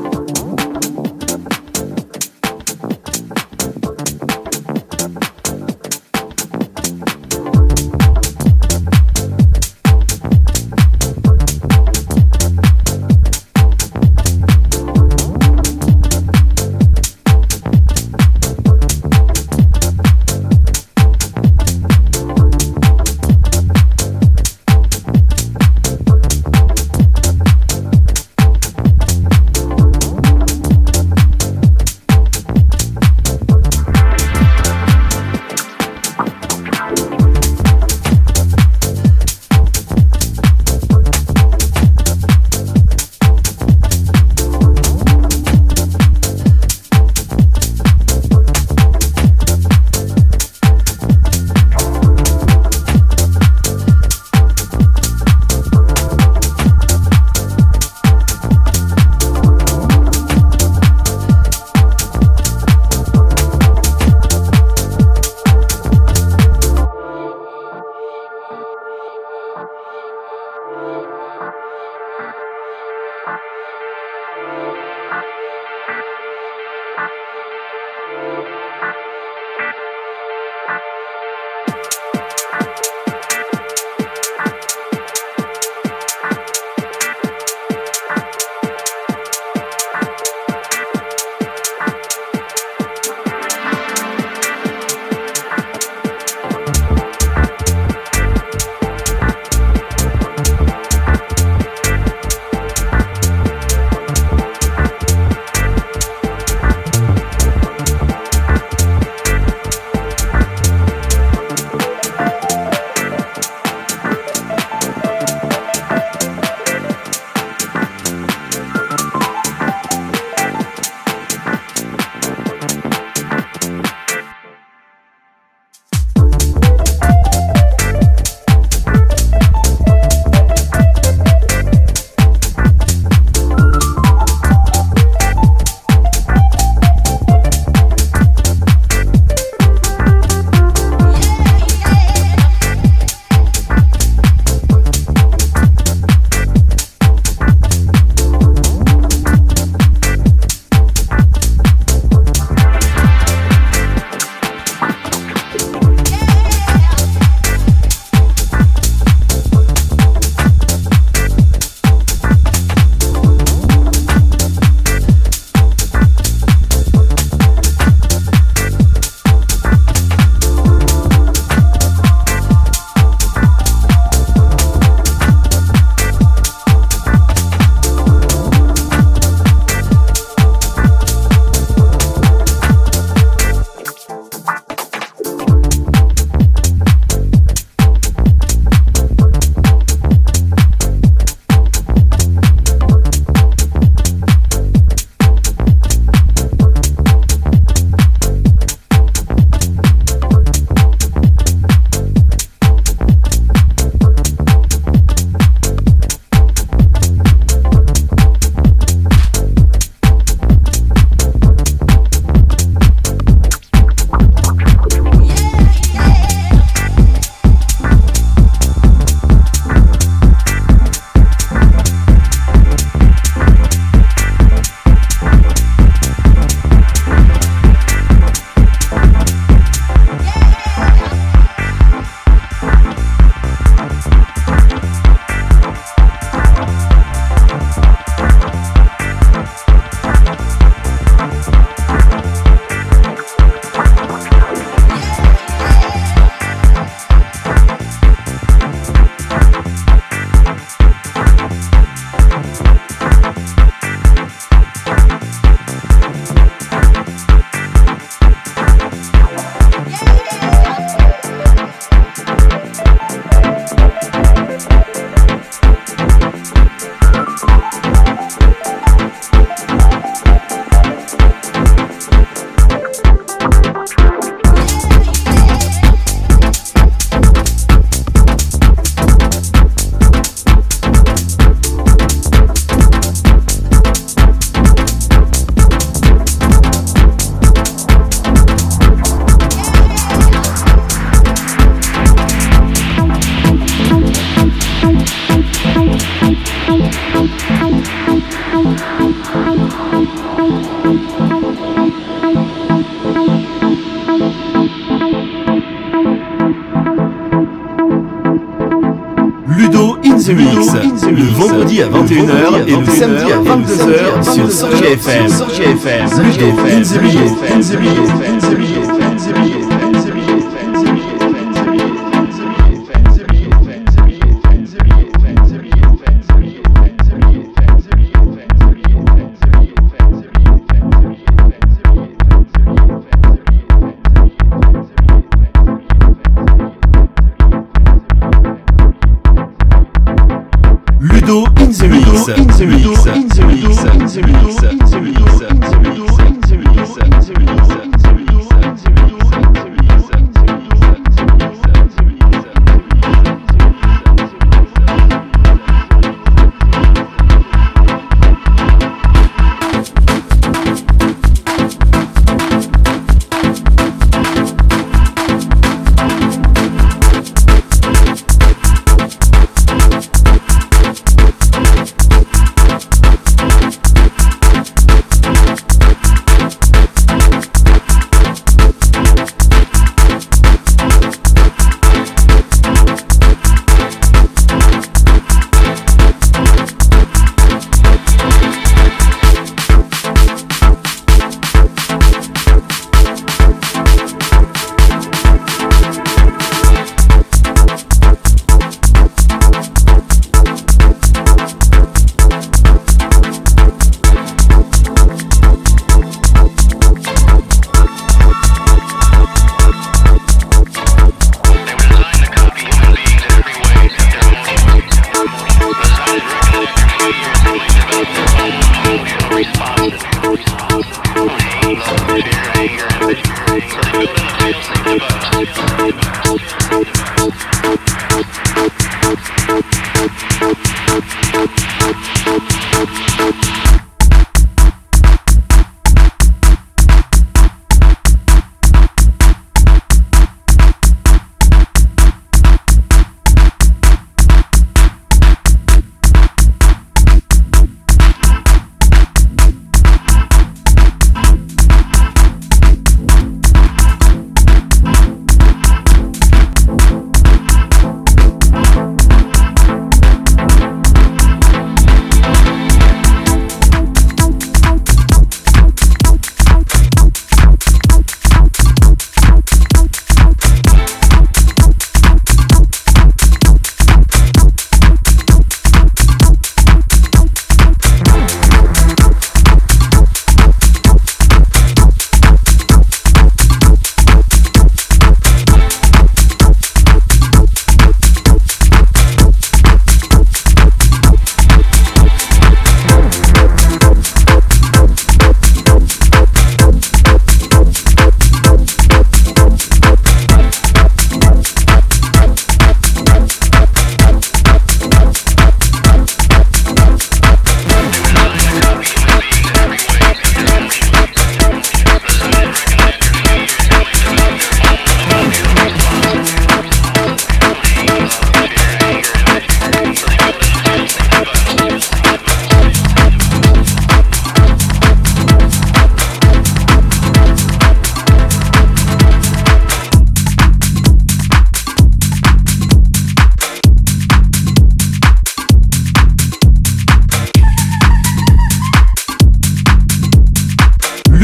the Mix, le vendredi à vingt et une heures et le samedi à vingt-deux heures sur Sorgia F M. Sorgia F M. Ludo in the Mix, in the Mix, in the Mix, in the Mix. Ludo in the Mix, in the Mix, in the Mix, in the Mix, in the Mix, in the Mix, in the Mix, in the Mix, in the Mix, in the Mix.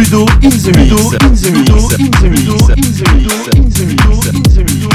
Ludo in the mix. Ludo in the mix. Ludo in the mix. Ludo in the mix. Ludo in the mix. Ludo in the mix.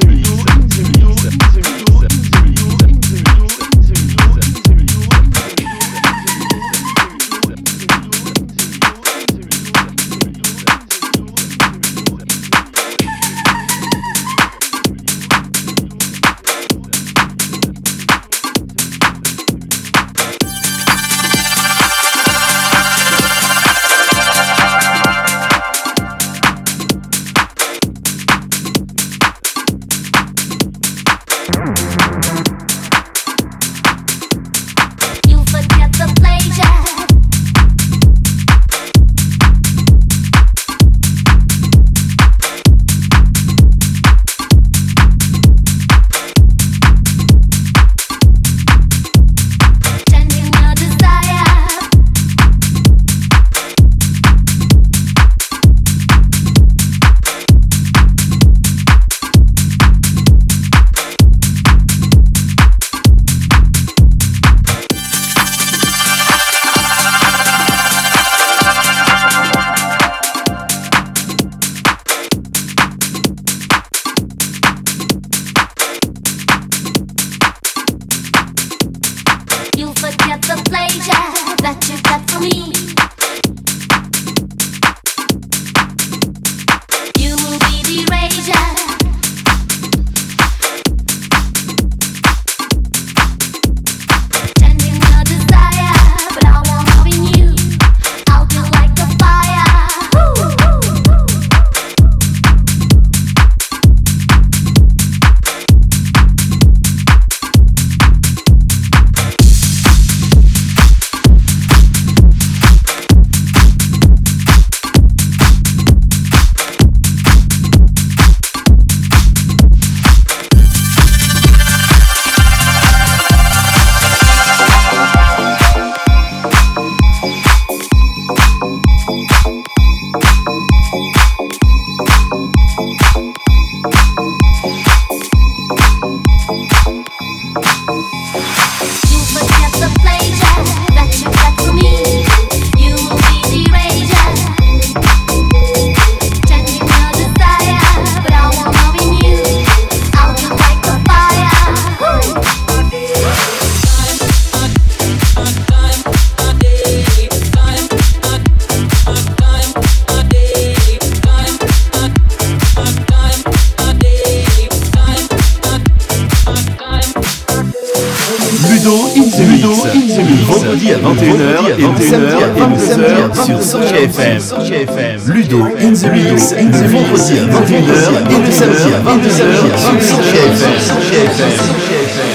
Vendredi à vingt et une heures et le samedi à vingt-deux heures sur Sorgia F M. Ludo in the mix, le vendredi à vingt et une heures et le samedi à vingt-deux heures sur Sorgia F M.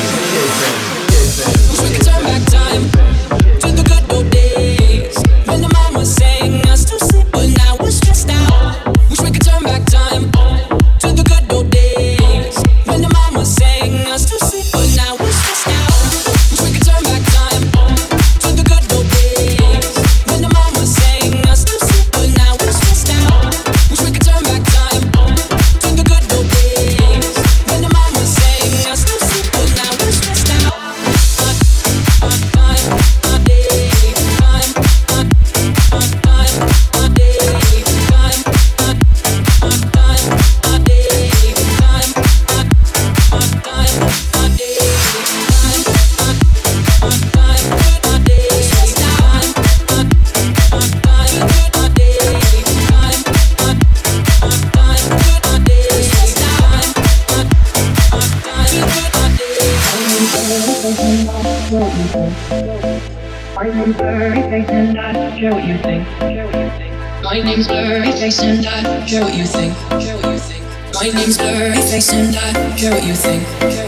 My name's Blurry Face and I care what you think. My name's Blurry Face and I care what you think. My name's Blurry Face and I care what you think.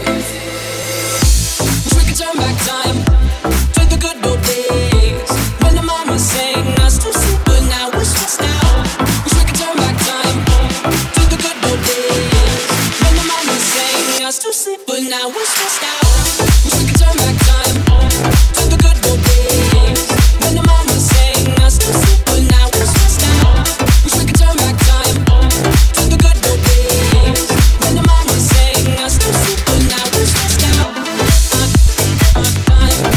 Wish we could turn back time to the good old days when the mama sang us to sleep, but now we're stressed out. Wish we could turn back time to the good old days when the mama sang us to sleep, but now we're stressed out. Wish we could turn back time to the good old days when the mama sang us to sleep, but now we're stressed out. Wish we could turn back time to the good old days when the mama sang us to sleep, but now we're stressed out.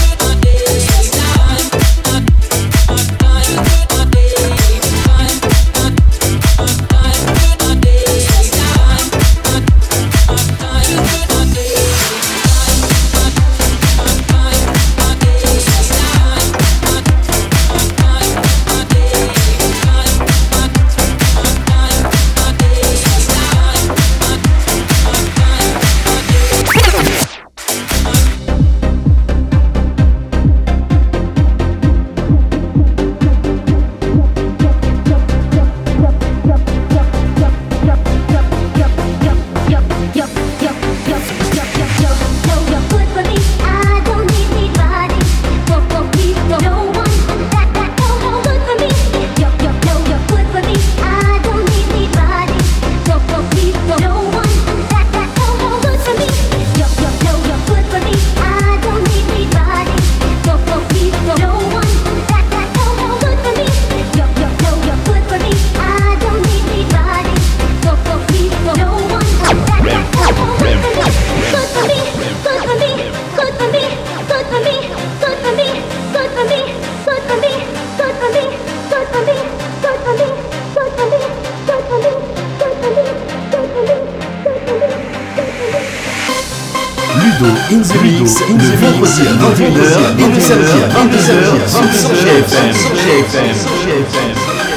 Ludo in the Mix, le vendredi à vingt et une heures et le samedi à vingt-deux heures sur Sorgia F M. Sorgia F M. Sorgia F M.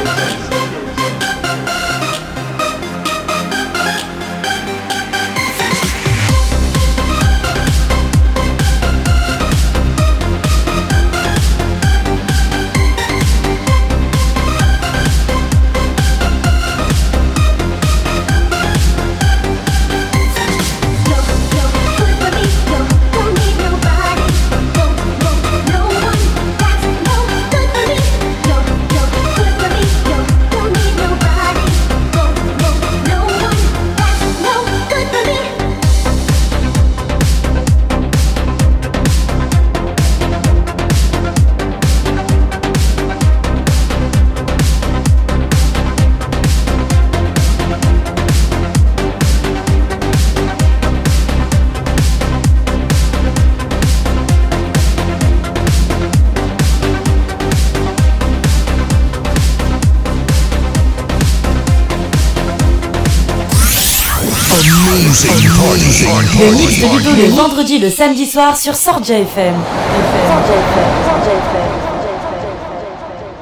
Le mix de Ludo le vendredi, le samedi soir sur Sorgia F M. Sorgia F M. Sorgia F M.